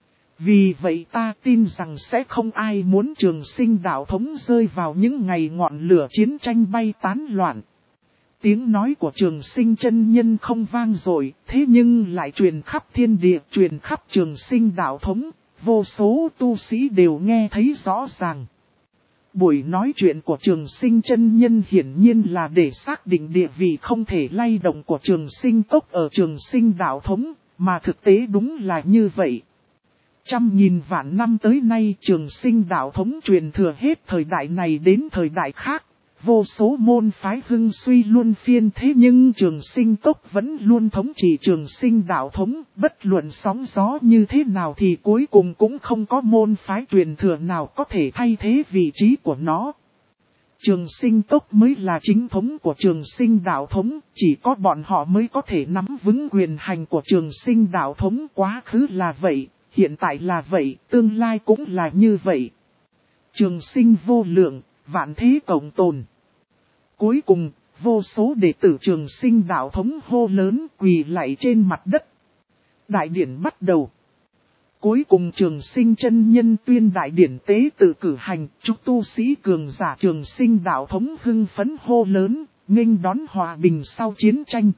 Vì vậy ta tin rằng sẽ không ai muốn Trường Sinh đạo thống rơi vào những ngày ngọn lửa chiến tranh bay tán loạn. Tiếng nói của Trường Sinh chân nhân không vang dội, thế nhưng lại truyền khắp thiên địa, truyền khắp Trường Sinh đạo thống, vô số tu sĩ đều nghe thấy rõ ràng. Buổi nói chuyện của Trường Sinh chân nhân hiển nhiên là để xác định địa vị không thể lay động của Trường Sinh Cốc ở Trường Sinh đạo thống, mà thực tế đúng là như vậy. Trăm nghìn vạn năm tới nay Trường Sinh đạo thống truyền thừa hết thời đại này đến thời đại khác, vô số môn phái hưng suy luân phiên, thế nhưng Trường Sinh Cốc vẫn luôn thống trị Trường Sinh đạo thống, bất luận sóng gió như thế nào thì cuối cùng cũng không có môn phái truyền thừa nào có thể thay thế vị trí của nó. Trường Sinh Cốc mới là chính thống của Trường Sinh đạo thống, chỉ có bọn họ mới có thể nắm vững quyền hành của Trường Sinh đạo thống, quá khứ là vậy. Hiện tại là vậy, tương lai cũng là như vậy. Trường Sinh vô lượng, vạn thế cộng tồn. Cuối cùng, vô số đệ tử Trường Sinh đạo thống hô lớn quỳ lạy trên mặt đất. Đại điển bắt đầu. Cuối cùng Trường Sinh chân nhân tuyên đại điển tế tự cử hành, chúc tu sĩ cường giả Trường Sinh đạo thống hưng phấn hô lớn, nghênh đón hòa bình sau chiến tranh.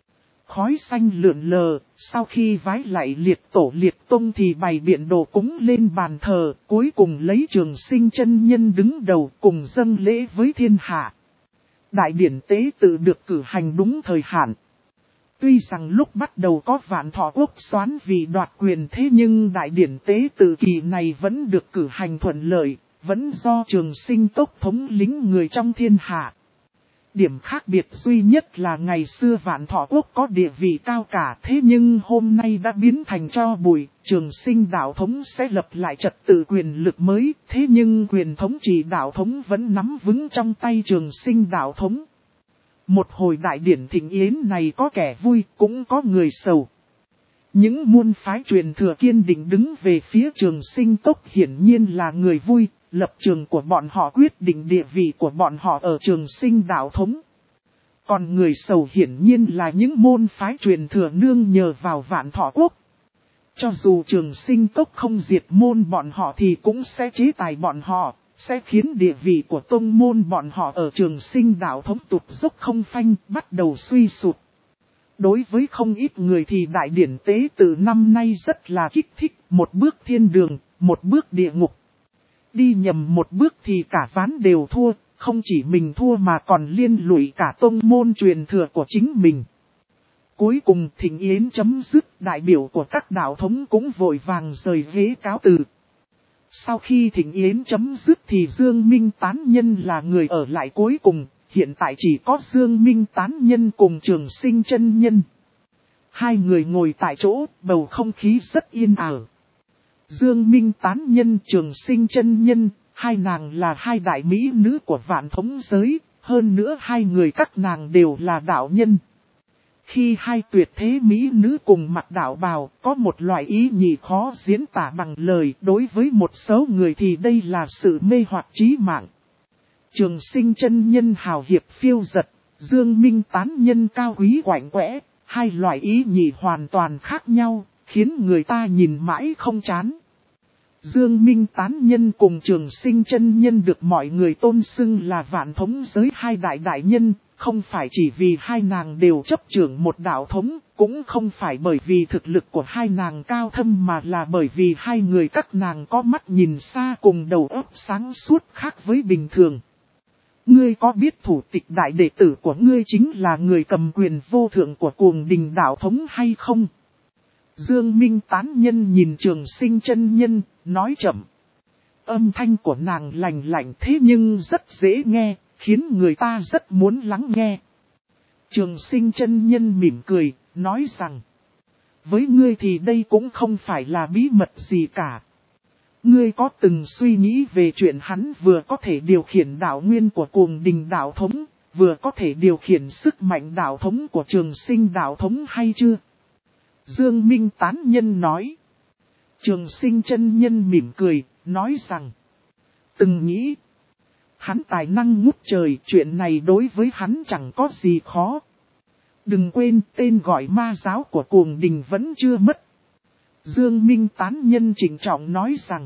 Khói xanh lượn lờ, sau khi vái lạy liệt tổ liệt tông thì bày biện đồ cúng lên bàn thờ, cuối cùng lấy Trường Sinh chân nhân đứng đầu cùng dâng lễ với thiên hạ. Đại điển tế tự được cử hành đúng thời hạn. Tuy rằng lúc bắt đầu có Vạn Thọ Quốc xoán vì đoạt quyền, thế nhưng đại điển tế tự kỳ này vẫn được cử hành thuận lợi, vẫn do Trường Sinh tộc thống lĩnh người trong thiên hạ. Điểm khác biệt duy nhất là ngày xưa Vạn Thọ Quốc có địa vị cao cả, thế nhưng hôm nay đã biến thành tro bụi. Trường Sinh đạo thống sẽ lập lại trật tự quyền lực mới, thế nhưng quyền thống trị đạo thống vẫn nắm vững trong tay Trường Sinh đạo thống. Một hồi đại điển thịnh yến này có kẻ vui cũng có người sầu. Những môn phái truyền thừa kiên định đứng về phía Trường Sinh tộc hiển nhiên là người vui. Lập trường của bọn họ quyết định địa vị của bọn họ ở Trường Sinh đạo thống. Còn người sầu hiển nhiên là những môn phái truyền thừa nương nhờ vào Vạn Thọ Quốc. Cho dù Trường Sinh tộc không diệt môn bọn họ thì cũng sẽ chế tài bọn họ, sẽ khiến địa vị của tông môn bọn họ ở Trường Sinh đạo thống tụt dốc không phanh, bắt đầu suy sụp. Đối với không ít người thì đại điển tế tự năm nay rất là kích thích, một bước thiên đường, một bước địa ngục. Đi nhầm một bước thì cả ván đều thua, không chỉ mình thua mà còn liên lụy cả tông môn truyền thừa của chính mình. Cuối cùng thịnh yến chấm dứt, đại biểu của các đạo thống cũng vội vàng rời ghế cáo từ. Sau khi thịnh yến chấm dứt thì Dương Minh Tán Nhân là người ở lại cuối cùng, hiện tại chỉ có Dương Minh Tán Nhân cùng Trường Sinh chân nhân. Hai người ngồi tại chỗ, bầu không khí rất yên ả. Dương Minh Tán Nhân, Trường Sinh chân nhân, hai nàng là hai đại mỹ nữ của vạn thống giới, hơn nữa hai người các nàng đều là đạo nhân. Khi hai tuyệt thế mỹ nữ cùng mặc đạo bào, có một loại ý nhị khó diễn tả bằng lời, đối với một số người thì đây là sự mê hoặc trí mạng. Trường Sinh chân nhân hào hiệp phiêu giật, Dương Minh Tán Nhân cao quý quạnh quẽ, hai loại ý nhị hoàn toàn khác nhau, khiến người ta nhìn mãi không chán. Dương Minh Tán Nhân cùng Trường Sinh chân nhân được mọi người tôn xưng là vạn thống giới hai đại đại nhân, không phải chỉ vì hai nàng đều chấp trưởng một đạo thống, cũng không phải bởi vì thực lực của hai nàng cao thâm mà là bởi vì hai người các nàng có mắt nhìn xa cùng đầu óc sáng suốt khác với bình thường. Ngươi có biết thủ tịch đại đệ tử của ngươi chính là người cầm quyền vô thượng của Cuồng Đình đạo thống hay không? Dương Minh Tán Nhân nhìn Trường Sinh chân nhân, nói chậm. Âm thanh của nàng lạnh lạnh thế nhưng rất dễ nghe, khiến người ta rất muốn lắng nghe. Trường Sinh chân nhân mỉm cười, nói rằng. Với ngươi thì đây cũng không phải là bí mật gì cả. Ngươi có từng suy nghĩ về chuyện hắn vừa có thể điều khiển đạo nguyên của Cuồng Đình đạo thống, vừa có thể điều khiển sức mạnh đạo thống của Trường Sinh đạo thống hay chưa? Dương Minh Tán Nhân nói. Trường Sinh chân nhân mỉm cười, nói rằng. Từng nghĩ. Hắn tài năng ngút trời, chuyện này đối với hắn chẳng có gì khó. Đừng quên tên gọi ma giáo của Cuồng Đình vẫn chưa mất. Dương Minh Tán Nhân trịnh trọng nói rằng.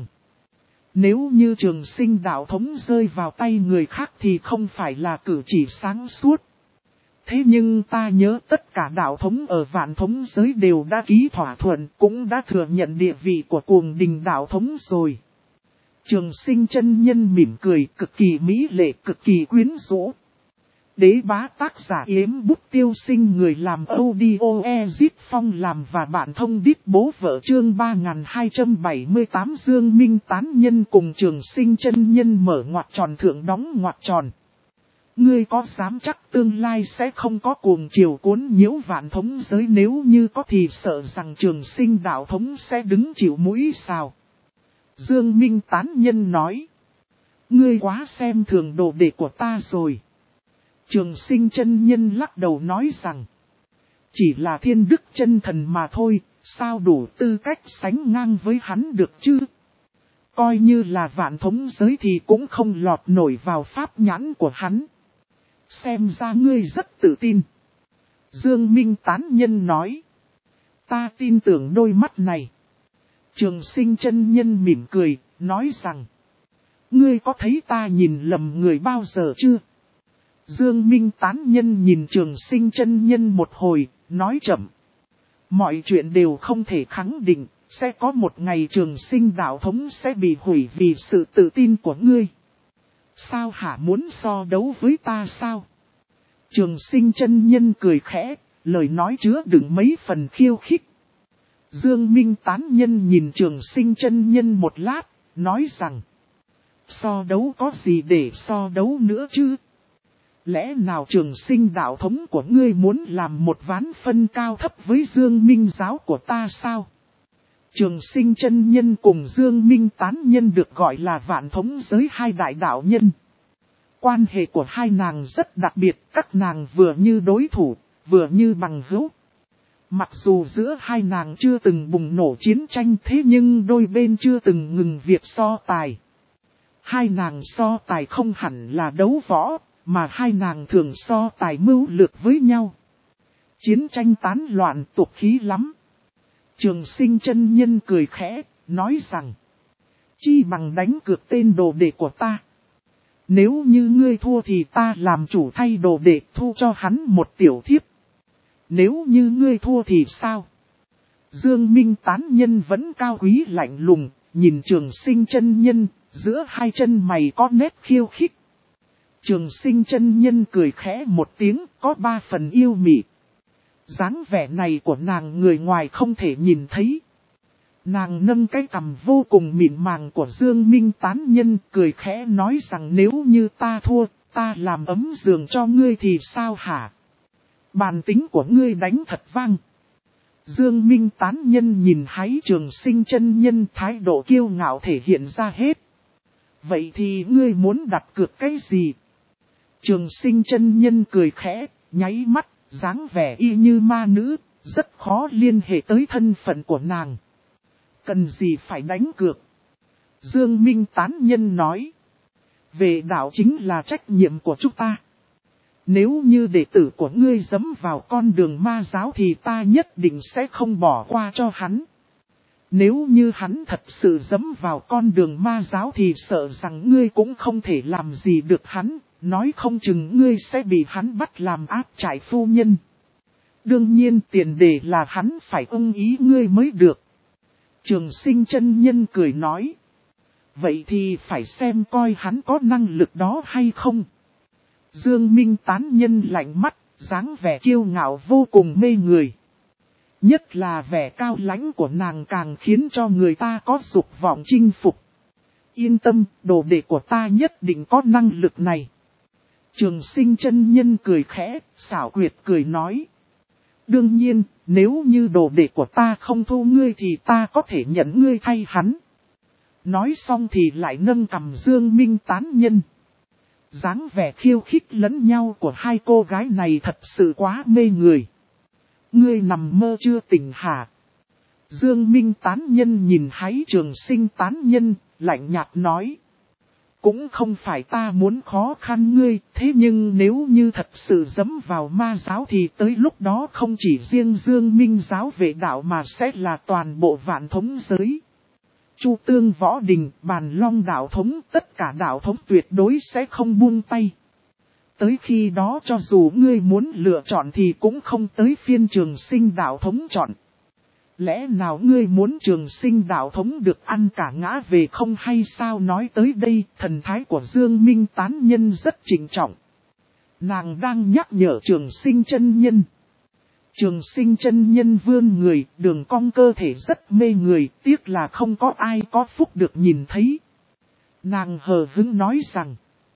Nếu như Trường Sinh đạo thống rơi vào tay người khác thì không phải là cử chỉ sáng suốt. Thế nhưng ta nhớ tất cả đạo thống ở vạn thống giới đều đã ký thỏa thuận, cũng đã thừa nhận địa vị của Cuồng Đình đạo thống rồi. Trường Sinh chân nhân mỉm cười, cực kỳ mỹ lệ, cực kỳ quyến rũ. Đế bá tác giả Yếm Bút Tiêu Sinh, người làm audio Ezip Phong làm và bạn thông đít bố vợ, chương 3278. Dương Minh Tán Nhân cùng Trường Sinh chân nhân mở ngoặc tròn thượng đóng ngoặc tròn. Ngươi có dám chắc tương lai sẽ không có cuồng triều cuốn nhiễu vạn thống giới, nếu như có thì sợ rằng Trường Sinh đạo thống sẽ đứng chịu mũi sao? Dương Minh Tán Nhân nói. Ngươi quá xem thường đồ đệ của ta rồi. Trường Sinh chân nhân lắc đầu nói rằng. Chỉ là thiên đức chân thần mà thôi, sao đủ tư cách sánh ngang với hắn được chứ? Coi như là vạn thống giới thì cũng không lọt nổi vào pháp nhãn của hắn. Xem ra ngươi rất tự tin. Dương Minh tán nhân nói. Ta tin tưởng đôi mắt này. Trường Sinh chân nhân mỉm cười, nói rằng. Ngươi có thấy ta nhìn lầm người bao giờ chưa? Dương Minh tán nhân nhìn Trường Sinh chân nhân một hồi, nói chậm. Mọi chuyện đều không thể khẳng định, sẽ có một ngày Trường Sinh đạo thống sẽ bị hủy vì sự tự tin của ngươi. Sao hả, muốn so đấu với ta sao? Trường Sinh chân nhân cười khẽ, lời nói chứa đựng mấy phần khiêu khích. Dương Minh tán nhân nhìn Trường Sinh chân nhân một lát, nói rằng. So đấu có gì để so đấu nữa chứ? Lẽ nào Trường Sinh đạo thống của ngươi muốn làm một ván phân cao thấp với Dương Minh giáo của ta sao? Trường Sinh chân nhân cùng Dương Minh tán nhân được gọi là vạn thống giới hai đại đạo nhân. Quan hệ của hai nàng rất đặc biệt, các nàng vừa như đối thủ, vừa như bằng hữu. Mặc dù giữa hai nàng chưa từng bùng nổ chiến tranh, thế nhưng đôi bên chưa từng ngừng việc so tài. Hai nàng so tài không hẳn là đấu võ, mà hai nàng thường so tài mưu lược với nhau. Chiến tranh tán loạn tục khí lắm. Trường Sinh chân nhân cười khẽ, nói rằng. Chi bằng đánh cược tên đồ đệ của ta. Nếu như ngươi thua thì ta làm chủ thay đồ đệ thu cho hắn một tiểu thiếp. Nếu như ngươi thua thì sao? Dương Minh tán nhân vẫn cao quý lạnh lùng, nhìn Trường Sinh chân nhân, giữa hai chân mày có nét khiêu khích. Trường Sinh chân nhân cười khẽ một tiếng, có ba phần yêu mị. Dáng vẻ này của nàng người ngoài không thể nhìn thấy. Nàng nâng cái cằm vô cùng mịn màng của Dương Minh tán nhân, cười khẽ nói rằng nếu như ta thua, ta làm ấm giường cho ngươi thì sao hả? Bản tính của ngươi đánh thật vang. Dương Minh tán nhân nhìn hái Trường Sinh chân nhân, thái độ kiêu ngạo thể hiện ra hết. Vậy thì ngươi muốn đặt cược cái gì? Trường Sinh chân nhân cười khẽ, nháy mắt, dáng vẻ y như ma nữ, rất khó liên hệ tới thân phận của nàng. Cần gì phải đánh cược? Dương Minh tán nhân nói. Về đạo chính là trách nhiệm của chúng ta. Nếu như đệ tử của ngươi dẫm vào con đường ma giáo thì ta nhất định sẽ không bỏ qua cho hắn. Nếu như hắn thật sự dẫm vào con đường ma giáo thì sợ rằng ngươi cũng không thể làm gì được hắn, nói không chừng ngươi sẽ bị hắn bắt làm áp trại phu nhân. Đương nhiên tiền đề là hắn phải ưng ý ngươi mới được. Trường Sinh chân nhân cười nói. Vậy thì phải xem coi hắn có năng lực đó hay không. Dương Minh tán nhân lạnh mắt, dáng vẻ kiêu ngạo vô cùng mê người. Nhất là vẻ cao lãnh của nàng càng khiến cho người ta có dục vọng chinh phục. Yên tâm, đồ đệ của ta nhất định có năng lực này. Trường Sinh chân nhân cười khẽ, xảo quyệt cười nói. Đương nhiên, nếu như đồ đệ của ta không thu ngươi thì ta có thể nhận ngươi thay hắn. Nói xong thì lại nâng cằm Dương Minh tán nhân. Dáng vẻ khiêu khích lẫn nhau của hai cô gái này thật sự quá mê người. Ngươi nằm mơ chưa tỉnh hả? Dương Minh tán nhân nhìn hái Trường Sinh tán nhân, lạnh nhạt nói. Cũng không phải ta muốn khó khăn ngươi, thế nhưng nếu như thật sự dẫm vào ma giáo thì tới lúc đó không chỉ riêng Dương Minh giáo vệ đạo mà sẽ là toàn bộ vạn thống giới. Chu Tương Võ Đình, Bàn Long đạo thống, tất cả đạo thống tuyệt đối sẽ không buông tay. Tới khi đó cho dù ngươi muốn lựa chọn thì cũng không tới phiên Trường Sinh đạo thống chọn. Lẽ nào ngươi muốn Trường Sinh đạo thống được ăn cả ngã về không hay sao? Nói tới đây, thần thái của Dương Minh tán nhân rất trịnh trọng. Nàng đang nhắc nhở Trường Sinh chân nhân. Trường Sinh chân nhân vươn người, đường cong cơ thể rất mê người, tiếc là không có ai có phúc được nhìn thấy. Nàng hờ hững nói rằng,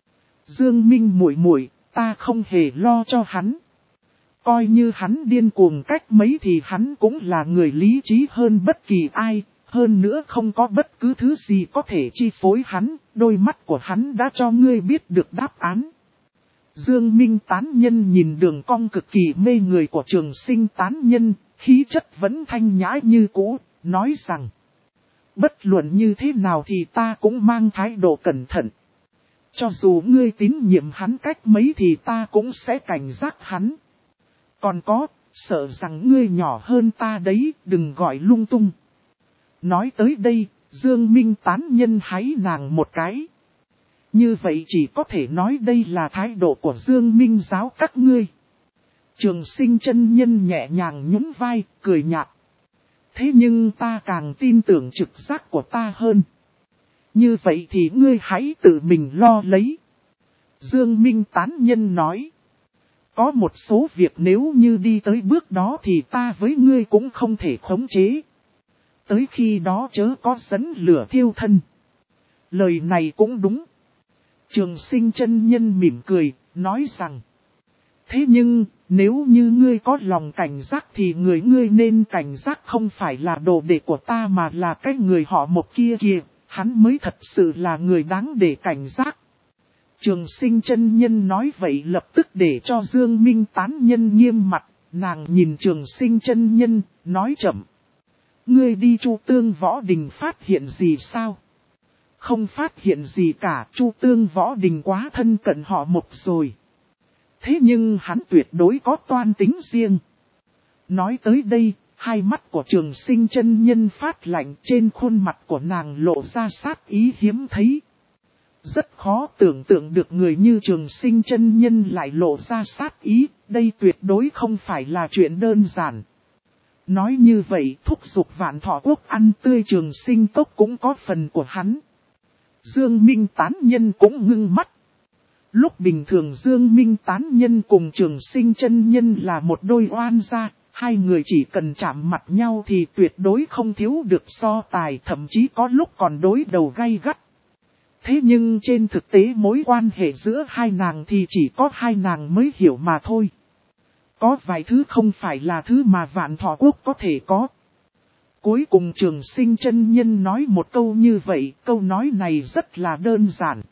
Dương Minh muội muội, ta không hề lo cho hắn. Coi như hắn điên cuồng cách mấy thì hắn cũng là người lý trí hơn bất kỳ ai, hơn nữa không có bất cứ thứ gì có thể chi phối hắn, đôi mắt của hắn đã cho ngươi biết được đáp án. Dương Minh tán nhân nhìn đường cong cực kỳ mê người của Trường Sinh tán nhân, khí chất vẫn thanh nhã như cũ, nói rằng, bất luận như thế nào thì ta cũng mang thái độ cẩn thận. Cho dù ngươi tín nhiệm hắn cách mấy thì ta cũng sẽ cảnh giác hắn. Còn có, sợ rằng ngươi nhỏ hơn ta đấy, đừng gọi lung tung. Nói tới đây, Dương Minh tán nhân hái nàng một cái. Như vậy chỉ có thể nói đây là thái độ của Dương Minh giáo các ngươi. Trường Sinh chân nhân nhẹ nhàng nhún vai, cười nhạt. Thế nhưng ta càng tin tưởng trực giác của ta hơn. Như vậy thì ngươi hãy tự mình lo lấy. Dương Minh tán nhân nói. Có một số việc nếu như đi tới bước đó thì ta với ngươi cũng không thể khống chế. Tới khi đó chớ có dẫn lửa thiêu thân. Lời này cũng đúng. Trường Sinh chân nhân mỉm cười, nói rằng. Thế nhưng, nếu như ngươi có lòng cảnh giác thì ngươi nên cảnh giác không phải là đồ đệ của ta mà là cái người họ một kia kìa, hắn mới thật sự là người đáng để cảnh giác. Trường Sinh chân nhân nói vậy lập tức để cho Dương Minh tán nhân nghiêm mặt, nàng nhìn Trường Sinh chân nhân, nói chậm. Ngươi đi Chu Tương Võ Đình phát hiện gì sao? Không phát hiện gì cả, Chu Tương Võ Đình quá thân cận họ một rồi. Thế nhưng hắn tuyệt đối có toan tính riêng. Nói tới đây, hai mắt của Trường Sinh chân nhân phát lạnh, trên khuôn mặt của nàng lộ ra sát ý hiếm thấy. Rất khó tưởng tượng được người như Trường Sinh chân nhân lại lộ ra sát ý, đây tuyệt đối không phải là chuyện đơn giản. Nói như vậy thúc giục Vạn Thọ Quốc ăn tươi Trường Sinh tốc cũng có phần của hắn. Dương Minh tán nhân cũng ngưng mắt. Lúc bình thường Dương Minh tán nhân cùng Trường Sinh chân nhân là một đôi oan gia, hai người chỉ cần chạm mặt nhau thì tuyệt đối không thiếu được so tài, thậm chí có lúc còn đối đầu gay gắt. Thế nhưng trên thực tế mối quan hệ giữa hai nàng thì chỉ có hai nàng mới hiểu mà thôi. Có vài thứ không phải là thứ mà Vạn Thọ Quốc có thể có. Cuối cùng Trường Sinh chân nhân nói một câu như vậy, câu nói này rất là đơn giản.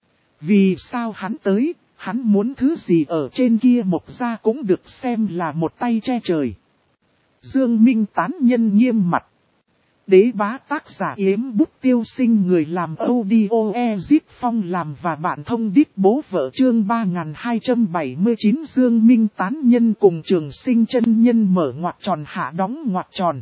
Vì sao hắn tới, hắn muốn thứ gì ở trên kia Mộc Gia cũng được xem là một tay che trời. Dương Minh tán nhân nghiêm mặt. Đế bá tác giả Yếm Bút Tiêu Sinh, người làm audio Ezip Phong làm và bạn thông đít bố vợ, chương 3279. Dương Minh tán nhân cùng Trường Sinh chân nhân mở ngoặc tròn hạ đóng ngoặc tròn.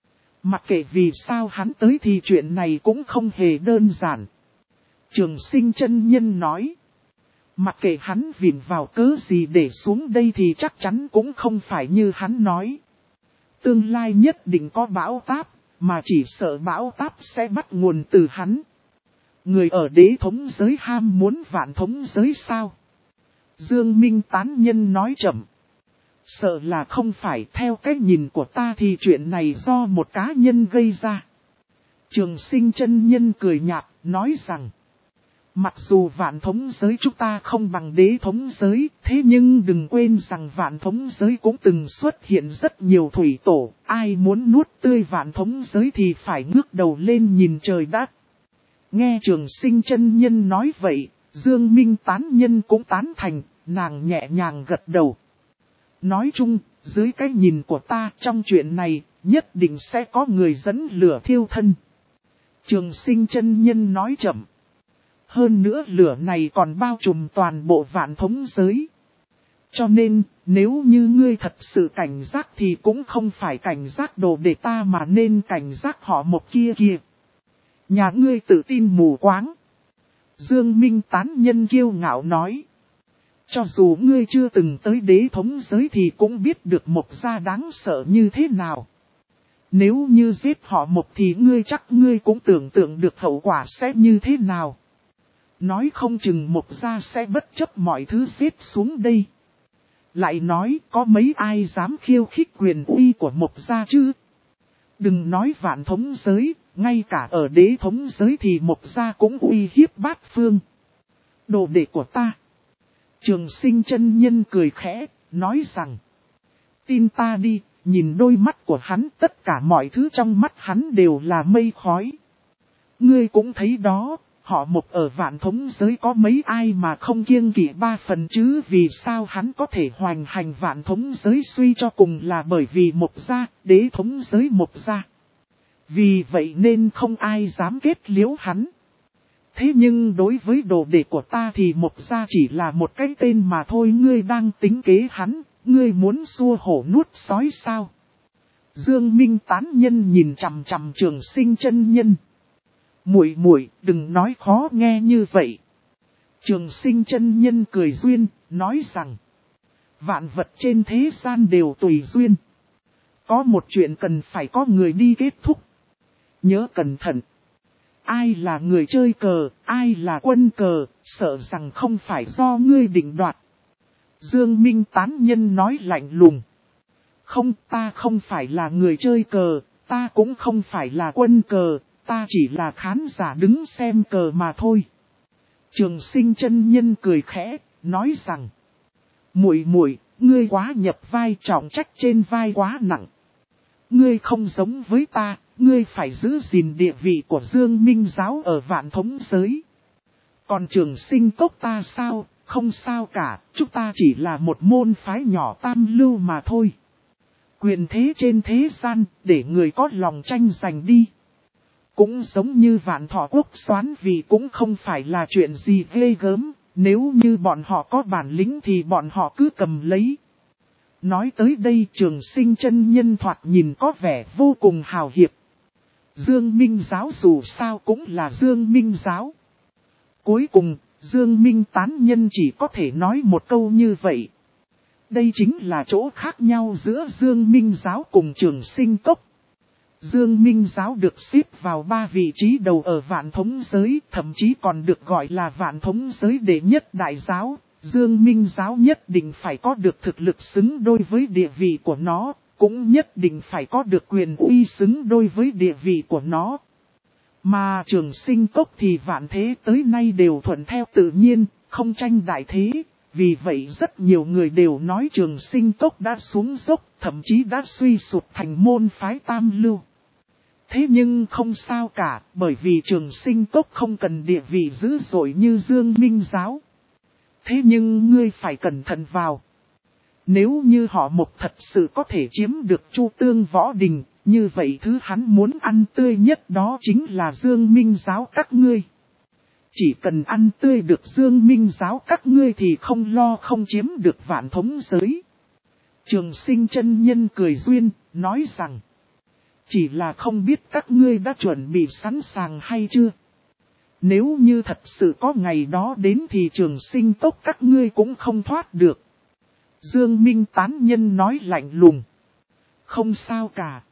Mặc kệ vì sao hắn tới thì chuyện này cũng không hề đơn giản. Trường Sinh chân nhân nói. Mặc kệ hắn vịn vào cớ gì để xuống đây thì chắc chắn cũng không phải như hắn nói. Tương lai nhất định có bão táp, mà chỉ sợ bão táp sẽ bắt nguồn từ hắn. Người ở đế thống giới ham muốn vạn thống giới sao? Dương Minh tán nhân nói chậm. Sợ là không phải, theo cách nhìn của ta thì chuyện này do một cá nhân gây ra. Trường Sinh chân nhân cười nhạt, nói rằng. Mặc dù vạn thống giới chúng ta không bằng đế thống giới, thế nhưng đừng quên rằng vạn thống giới cũng từng xuất hiện rất nhiều thủy tổ, ai muốn nuốt tươi vạn thống giới thì phải ngước đầu lên nhìn trời đất. Nghe Trường Sinh chân nhân nói vậy, Dương Minh tán nhân cũng tán thành, nàng nhẹ nhàng gật đầu. Nói chung, dưới cái nhìn của ta trong chuyện này, nhất định sẽ có người dẫn lửa thiêu thân. Trường Sinh chân nhân nói chậm. Hơn nữa lửa này còn bao trùm toàn bộ vạn thống giới. Cho nên, nếu như ngươi thật sự cảnh giác thì cũng không phải cảnh giác đồ để ta mà nên cảnh giác họ một kia kìa. Nhà ngươi tự tin mù quáng. Dương Minh tán nhân kiêu ngạo nói. Cho dù ngươi chưa từng tới đế thống giới thì cũng biết được Mộc Gia đáng sợ như thế nào. Nếu như giết họ Mộc thì ngươi cũng tưởng tượng được hậu quả sẽ như thế nào. Nói không chừng Mộc Gia sẽ bất chấp mọi thứ giết xuống đây. Lại nói có mấy ai dám khiêu khích quyền uy của Mộc Gia chứ? Đừng nói vạn thống giới, ngay cả ở đế thống giới thì Mộc Gia cũng uy hiếp bát phương. Đồ đệ của ta. Trường Sinh chân nhân cười khẽ, nói rằng. Tin ta đi, nhìn đôi mắt của hắn, tất cả mọi thứ trong mắt hắn đều là mây khói. Ngươi cũng thấy đó. Họ Mộc ở vạn thống giới có mấy ai mà không kiêng kỵ 3 phần chứ, vì sao hắn có thể hoành hành vạn thống giới suy cho cùng là bởi vì Mộc Gia, đế thống giới Mộc Gia. Vì vậy nên không ai dám kết liễu hắn. Thế nhưng đối với đồ đệ của ta thì Mộc gia chỉ là một cái tên mà thôi, ngươi đang tính kế hắn, ngươi muốn xua hổ nuốt sói sao? Dương Minh tán nhân nhìn chằm chằm Trường Sinh chân nhân. Muội muội, đừng nói khó nghe như vậy. Trường Sinh chân nhân cười duyên, nói rằng, vạn vật trên thế gian đều tùy duyên. Có một chuyện cần phải có người đi kết thúc. Nhớ cẩn thận. Ai là người chơi cờ, ai là quân cờ, sợ rằng không phải do ngươi định đoạt. Dương Minh tán nhân nói lạnh lùng. Không, ta không phải là người chơi cờ, ta cũng không phải là quân cờ, ta chỉ là khán giả đứng xem cờ mà thôi. Trường Sinh chân nhân cười khẽ, nói rằng, muội muội, ngươi quá nhập vai, trọng trách trên vai quá nặng. Ngươi không giống với ta, ngươi phải giữ gìn địa vị của Dương Minh giáo ở Vạn Thống giới. Còn Trường Sinh cốc ta sao, không sao cả, chúng ta chỉ là một môn phái nhỏ tam lưu mà thôi. Quyền thế trên thế gian, để người có lòng tranh giành đi. Cũng giống như Vạn Thọ Quốc Soán vì cũng không phải là chuyện gì ghê gớm, nếu như bọn họ có bản lĩnh thì bọn họ cứ cầm lấy. Nói tới đây Trường Sinh chân nhân thoạt nhìn có vẻ vô cùng hào hiệp. Dương Minh giáo dù sao cũng là Dương Minh giáo. Cuối cùng, Dương Minh tán nhân chỉ có thể nói một câu như vậy. Đây chính là chỗ khác nhau giữa Dương Minh giáo cùng Trường Sinh cốc. Dương Minh giáo được xếp vào 3 vị trí đầu ở Vạn Thống giới, thậm chí còn được gọi là Vạn Thống giới đệ nhất đại giáo. Dương Minh giáo nhất định phải có được thực lực xứng đôi với địa vị của nó, cũng nhất định phải có được quyền uy xứng đôi với địa vị của nó. Mà Trường Sinh cốc thì vạn thế tới nay đều thuận theo tự nhiên, không tranh đại thế. Vì vậy rất nhiều người đều nói Trường Sinh cốc đã xuống dốc, thậm chí đã suy sụp thành môn phái tam lưu. Thế nhưng không sao cả, bởi vì Trường Sinh cốc không cần địa vị dữ dội như Dương Minh giáo. Thế nhưng ngươi phải cẩn thận vào. Nếu như họ Mộc thật sự có thể chiếm được Chu Tương Võ Đình, như vậy thứ hắn muốn ăn tươi nhất đó chính là Dương Minh giáo các ngươi. Chỉ cần ăn tươi được Dương Minh giáo các ngươi thì không lo không chiếm được Vạn Thống giới. Trường Sinh chân nhân cười duyên, nói rằng, chỉ là không biết các ngươi đã chuẩn bị sẵn sàng hay chưa. Nếu như thật sự có ngày đó đến thì Trường Sinh cốc các ngươi cũng không thoát được. Dương Minh tán nhân nói lạnh lùng. Không sao cả.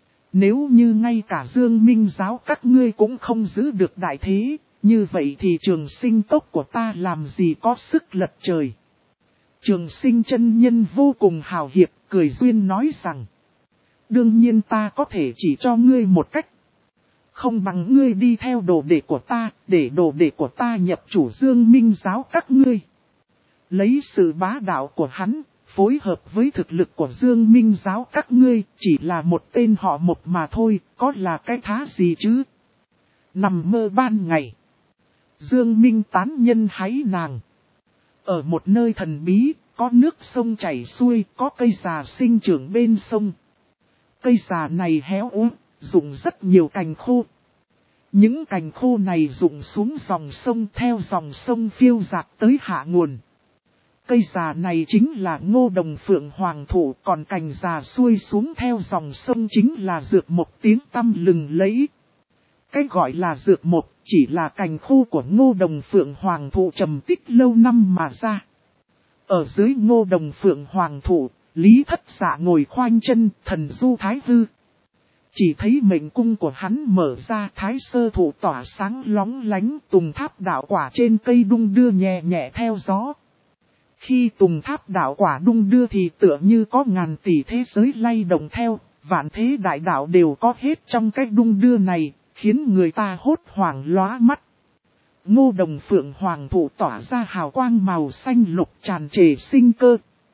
Nếu như ngay cả Dương Minh giáo các ngươi cũng không giữ được đại thế, như vậy thì Trường Sinh cốc của ta làm gì có sức lật trời. Trường Sinh chân nhân vô cùng hào hiệp, cười duyên nói rằng, đương nhiên ta có thể chỉ cho ngươi một cách. Không bằng ngươi đi theo đồ đệ của ta, để đồ đệ của ta nhập chủ Dương Minh giáo các ngươi. Lấy sự bá đạo của hắn, phối hợp với thực lực của Dương Minh giáo các ngươi, chỉ là một tên họ Mộc mà thôi, có là cái thá gì chứ? Nằm mơ ban ngày. Dương Minh tán nhân hái nàng. Ở một nơi thần bí, có nước sông chảy xuôi, có cây già sinh trưởng bên sông. Cây già này héo úa, rụng rất nhiều cành khô. Những cành khô này rụng xuống dòng sông theo dòng sông phiêu dạt tới hạ nguồn. Cây già này chính là Ngô Đồng Phượng Hoàng thụ, còn cành già xuôi xuống theo dòng sông chính là dược mộc tiếng tăm lừng lẫy. Cái gọi là dược mộc chỉ là cành khô của Ngô Đồng Phượng Hoàng thụ trầm tích lâu năm mà ra. Ở dưới Ngô Đồng Phượng Hoàng thụ, Lý Thất Dạ ngồi khoanh chân, thần du thái hư. Chỉ thấy mệnh cung của hắn mở ra, thái sơ thụ tỏa sáng lóng lánh, tùng tháp đạo quả trên cây đung đưa nhẹ nhẹ theo gió. Khi tùng tháp đạo quả đung đưa thì tựa như có ngàn tỷ thế giới lay động theo, vạn thế đại đạo đều có hết trong cái đung đưa này, khiến người ta hốt hoảng lóa mắt. Ngô Đồng Phượng Hoàng thụ tỏa ra hào quang màu xanh lục tràn trề sinh cơ.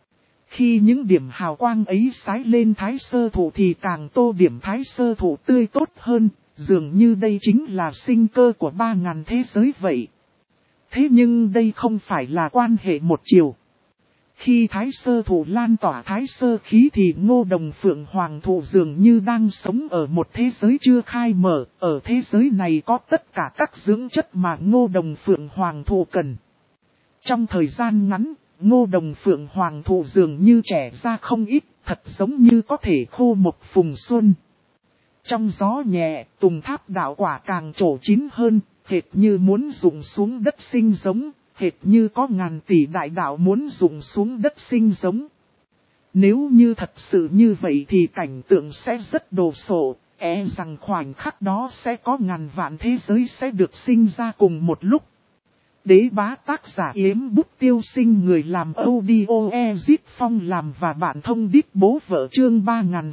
Khi những điểm hào quang ấy sái lên thái sơ thụ thì càng tô điểm thái sơ thụ tươi tốt hơn, dường như đây chính là sinh cơ của 3000 thế giới vậy. Thế nhưng đây không phải là quan hệ một chiều. Khi thái sơ thụ lan tỏa thái sơ khí thì Ngô Đồng Phượng Hoàng thụ dường như đang sống ở một thế giới chưa khai mở. Ở thế giới này có tất cả các dưỡng chất mà Ngô Đồng Phượng Hoàng thụ cần. Trong thời gian ngắn, Ngô Đồng Phượng Hoàng thụ dường như trẻ ra không ít, thật giống như có thể khô một phùng xuân. Trong gió nhẹ, tùng tháp đạo quả càng trổ chín hơn, hệt như muốn rụng xuống đất sinh giống, hệt như có ngàn tỷ đại đạo muốn rụng xuống đất sinh giống. Nếu như thật sự như vậy thì cảnh tượng sẽ rất đồ sộ, rằng khoảnh khắc đó sẽ có ngàn vạn thế giới sẽ được sinh ra cùng một lúc. Đế bá tác giả Yếm Bút Tiêu Sinh, người làm audio Ezit Phong làm và bạn thông đít bố vợ chương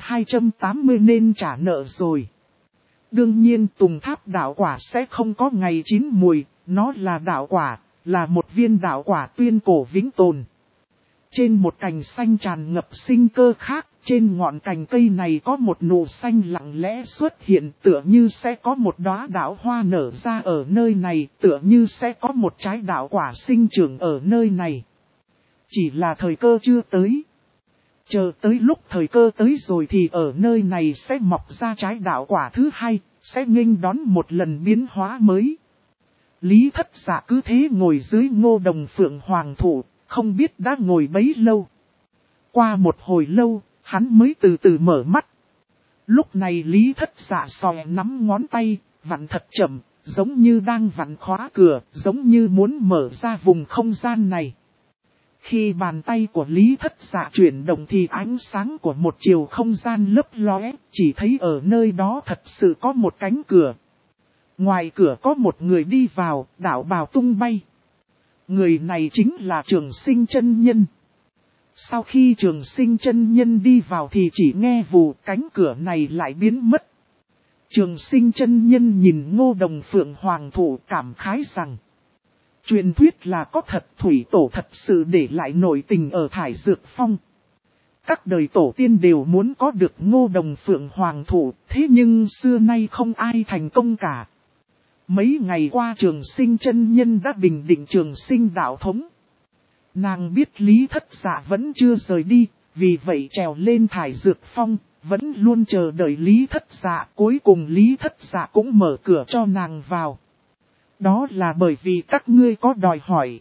3280 nên trả nợ rồi. Đương nhiên tùng tháp đạo quả sẽ không có ngày chín mùi, nó là đạo quả, là một viên đạo quả tuyên cổ vĩnh tồn. Trên một cành xanh tràn ngập sinh cơ khác, trên ngọn cành cây này có một nụ xanh lặng lẽ xuất hiện, tựa như sẽ có một đóa đạo hoa nở ra ở nơi này, tựa như sẽ có một trái đạo quả sinh trưởng ở nơi này. Chỉ là thời cơ chưa tới. Chờ tới lúc thời cơ tới rồi thì ở nơi này sẽ mọc ra trái đạo quả thứ hai, sẽ nghênh đón một lần biến hóa mới. Lý Thất Dạ cứ thế ngồi dưới Ngô Đồng Phượng Hoàng thụ, không biết đã ngồi bấy lâu. Qua một hồi lâu, hắn mới từ từ mở mắt. Lúc này Lý Thất Dạ sòe nắm ngón tay, vặn thật chậm, giống như đang vặn khóa cửa, giống như muốn mở ra vùng không gian này. Khi bàn tay của Lý Thất Dạ chuyển động thì ánh sáng của một chiều không gian lấp lóe, chỉ thấy ở nơi đó thật sự có một cánh cửa. Ngoài cửa có một người đi vào, đạo bào tung bay. Người này chính là Trường Sinh chân nhân. Sau khi Trường Sinh chân nhân đi vào thì chỉ nghe vù, cánh cửa này lại biến mất. Trường Sinh chân nhân nhìn Ngô Đồng Phượng Hoàng thụ cảm khái rằng, truyền thuyết là có thật, thủy tổ thật sự để lại nội tình ở Thải Dược Phong. Các đời tổ tiên đều muốn có được Ngô Đồng Phượng Hoàng thụ, thế nhưng xưa nay không ai thành công cả. Mấy ngày qua Trường Sinh chân nhân đã bình định Trường Sinh đạo thống. Nàng biết Lý Thất Dạ vẫn chưa rời đi, vì vậy trèo lên Thải Dược Phong, vẫn luôn chờ đợi Lý Thất Dạ. Cuối cùng Lý Thất Dạ cũng mở cửa cho nàng vào. Đó là bởi vì các ngươi có đòi hỏi.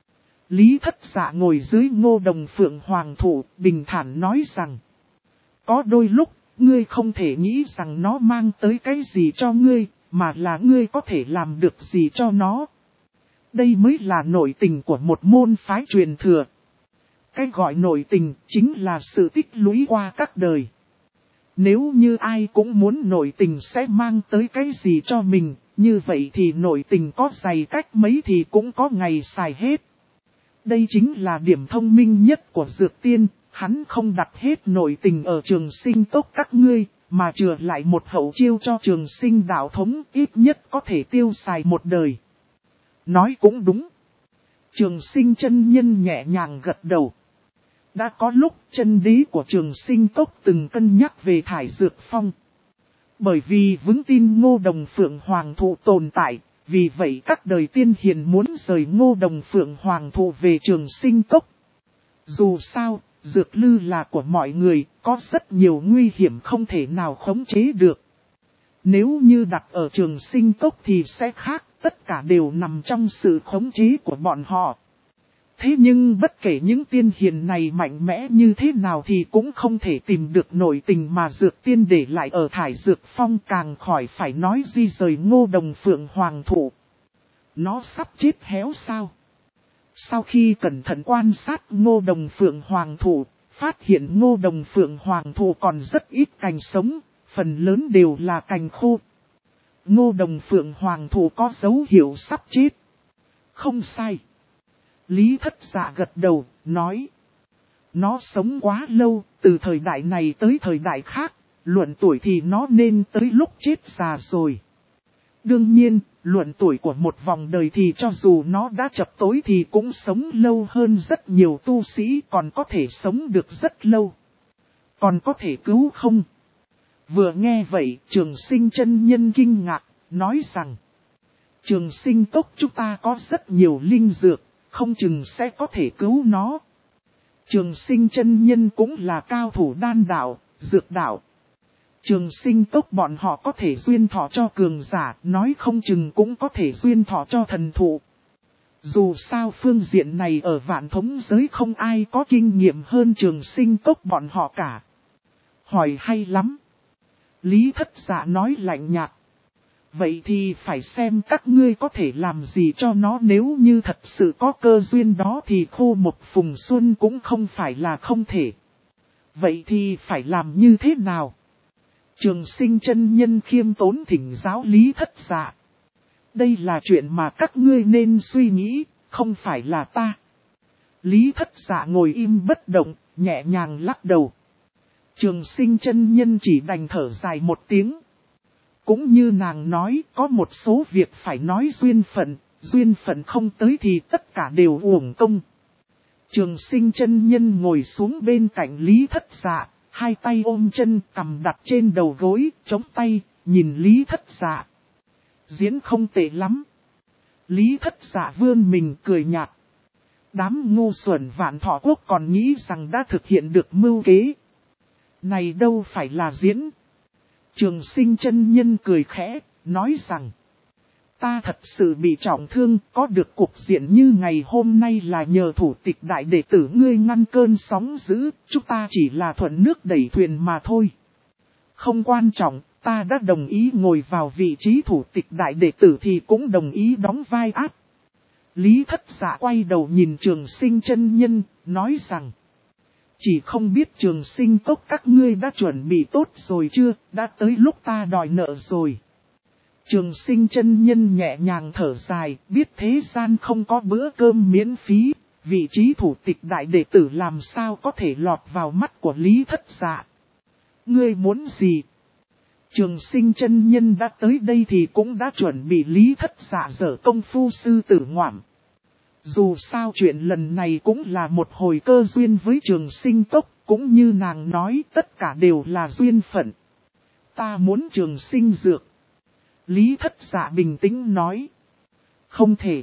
Lý Thất Dạ ngồi dưới Ngô Đồng Phượng Hoàng thụ, bình thản nói rằng, có đôi lúc, ngươi không thể nghĩ rằng nó mang tới cái gì cho ngươi, mà là ngươi có thể làm được gì cho nó. Đây mới là nội tình của một môn phái truyền thừa. Cái gọi nội tình chính là sự tích lũy qua các đời. Nếu như ai cũng muốn nội tình sẽ mang tới cái gì cho mình, như vậy thì nội tình có dày cách mấy thì cũng có ngày xài hết. Đây chính là điểm thông minh nhất của Dược Tiên, hắn không đặt hết nội tình ở Trường Sinh tốc các ngươi, mà chừa lại một hậu chiêu cho Trường Sinh đạo thống, ít nhất có thể tiêu xài một đời. Nói cũng đúng. Trường Sinh chân nhân nhẹ nhàng gật đầu. Đã có lúc chân đế của Trường Sinh tốc từng cân nhắc về Thải Dược Phong. Bởi vì vững tin Ngô Đồng Phượng Hoàng thụ tồn tại, vì vậy các đời tiên hiền muốn rời Ngô Đồng Phượng Hoàng thụ về Trường Sinh tốc. Dù sao, dược lư là của mọi người, có rất nhiều nguy hiểm không thể nào khống chế được. Nếu như đặt ở Trường Sinh tốc thì sẽ khác, tất cả đều nằm trong sự khống chế của bọn họ. Thế nhưng bất kể những tiên hiền này mạnh mẽ như thế nào thì cũng không thể tìm được nội tình mà Dược Tiên để lại ở Thải Dược Phong, càng khỏi phải nói di rời Ngô Đồng Phượng Hoàng thụ. Nó sắp chết héo sao? Sau khi cẩn thận quan sát Ngô Đồng Phượng Hoàng thụ, phát hiện Ngô Đồng Phượng Hoàng thụ còn rất ít cành sống, phần lớn đều là cành khô. Ngô Đồng Phượng Hoàng thụ có dấu hiệu sắp chết. Không sai. Lý Thất Dạ gật đầu, nói. Nó sống quá lâu, từ thời đại này tới thời đại khác, luận tuổi thì nó nên tới lúc chết già rồi. Đương nhiên, luận tuổi của một vòng đời thì cho dù nó đã chập tối thì cũng sống lâu hơn rất nhiều tu sĩ, còn có thể sống được rất lâu. Còn có thể cứu không? Vừa nghe vậy, Trường Sinh chân nhân kinh ngạc, nói rằng, Trường Sinh tốc chúng ta có rất nhiều linh dược, không chừng sẽ có thể cứu nó. Trường Sinh chân nhân cũng là cao thủ đan đạo, dược đạo. Trường Sinh cốc bọn họ có thể duyên thọ cho cường giả, nói không chừng cũng có thể duyên thọ cho thần thụ. Dù sao phương diện này ở vạn thống giới không ai có kinh nghiệm hơn Trường Sinh cốc bọn họ cả. Hỏi hay lắm. Lý Thất Dạ nói lạnh nhạt. Vậy thì phải xem các ngươi có thể làm gì cho nó, nếu như thật sự có cơ duyên đó thì khô một phùng xuân cũng không phải là không thể. Vậy thì phải làm như thế nào? Trường Sinh chân nhân khiêm tốn thỉnh giáo Lý Thất Dạ. Đây là chuyện mà các ngươi nên suy nghĩ, không phải là ta. Lý Thất Dạ ngồi im bất động, nhẹ nhàng lắc đầu. Trường Sinh chân nhân chỉ đành thở dài một tiếng. Cũng như nàng nói, có một số việc phải nói duyên phận không tới thì tất cả đều uổng công. Trường Sinh chân nhân ngồi xuống bên cạnh Lý Thất Dạ, hai tay ôm chân, cằm đặt trên đầu gối, chống tay, nhìn Lý Thất Dạ. Diễn không tệ lắm. Lý Thất Dạ vươn mình cười nhạt. Đám ngu xuẩn Vạn Thọ Quốc còn nghĩ rằng đã thực hiện được mưu kế. Này đâu phải là diễn. Trường Sinh chân nhân cười khẽ, nói rằng. Ta thật sự bị trọng thương, có được cục diện như ngày hôm nay là nhờ thủ tịch đại đệ tử ngươi ngăn cơn sóng dữ, chúng ta chỉ là thuận nước đẩy thuyền mà thôi. Không quan trọng, ta đã đồng ý ngồi vào vị trí thủ tịch đại đệ tử thì cũng đồng ý đóng vai ác. Lý Thất Dạ quay đầu nhìn Trường Sinh chân nhân, nói rằng. Chỉ không biết Trường Sinh cốc các ngươi đã chuẩn bị tốt rồi chưa, đã tới lúc ta đòi nợ rồi. Trường Sinh chân nhân nhẹ nhàng thở dài, biết thế gian không có bữa cơm miễn phí, vị trí thủ tịch đại đệ tử làm sao có thể lọt vào mắt của Lý Thất Dạ. Ngươi muốn gì? Trường Sinh chân nhân đã tới đây thì cũng đã chuẩn bị Lý Thất Dạ dở công phu sư tử ngoạm. Dù sao chuyện lần này cũng là một hồi cơ duyên với Trường Sinh cốc, cũng như nàng nói tất cả đều là duyên phận. Ta muốn Trường Sinh dược. Lý Thất Dạ bình tĩnh nói. Không thể.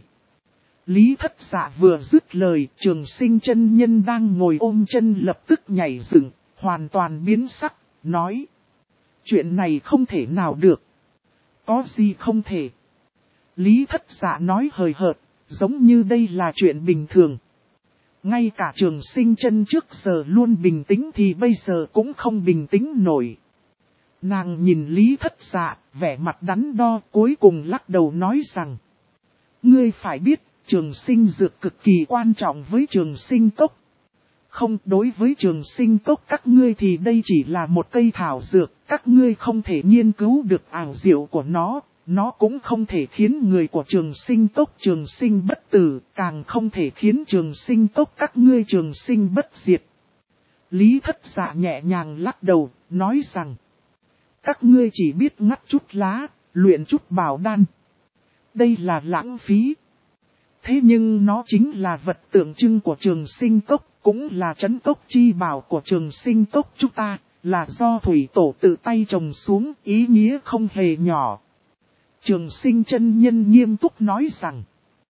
Lý Thất Dạ vừa dứt lời, Trường Sinh chân nhân đang ngồi ôm chân lập tức nhảy dựng, hoàn toàn biến sắc, nói. Chuyện này không thể nào được. Có gì không thể? Lý Thất Dạ nói hời hợt, giống như đây là chuyện bình thường. Ngay cả Trường Sinh chân trước giờ luôn bình tĩnh thì bây giờ cũng không bình tĩnh nổi. Nàng nhìn Lý Thất Dạ, vẻ mặt đắn đo, cuối cùng lắc đầu nói rằng. Ngươi phải biết, Trường Sinh dược cực kỳ quan trọng với Trường Sinh cốc. Không, đối với Trường Sinh cốc các ngươi thì đây chỉ là một cây thảo dược, các ngươi không thể nghiên cứu được ảo diệu của nó cũng không thể khiến người của Trường Sinh cốc trường sinh bất tử, càng không thể khiến Trường Sinh cốc các ngươi trường sinh bất diệt. Lý Thất Dạ nhẹ nhàng lắc đầu, nói rằng. Các ngươi chỉ biết ngắt chút lá, luyện chút bảo đan. Đây là lãng phí. Thế nhưng nó chính là vật tượng trưng của Trường Sinh cốc, cũng là trấn cốc chi bảo của Trường Sinh cốc chúng ta, là do thủy tổ tự tay trồng xuống, ý nghĩa không hề nhỏ. Trường Sinh chân nhân nghiêm túc nói rằng.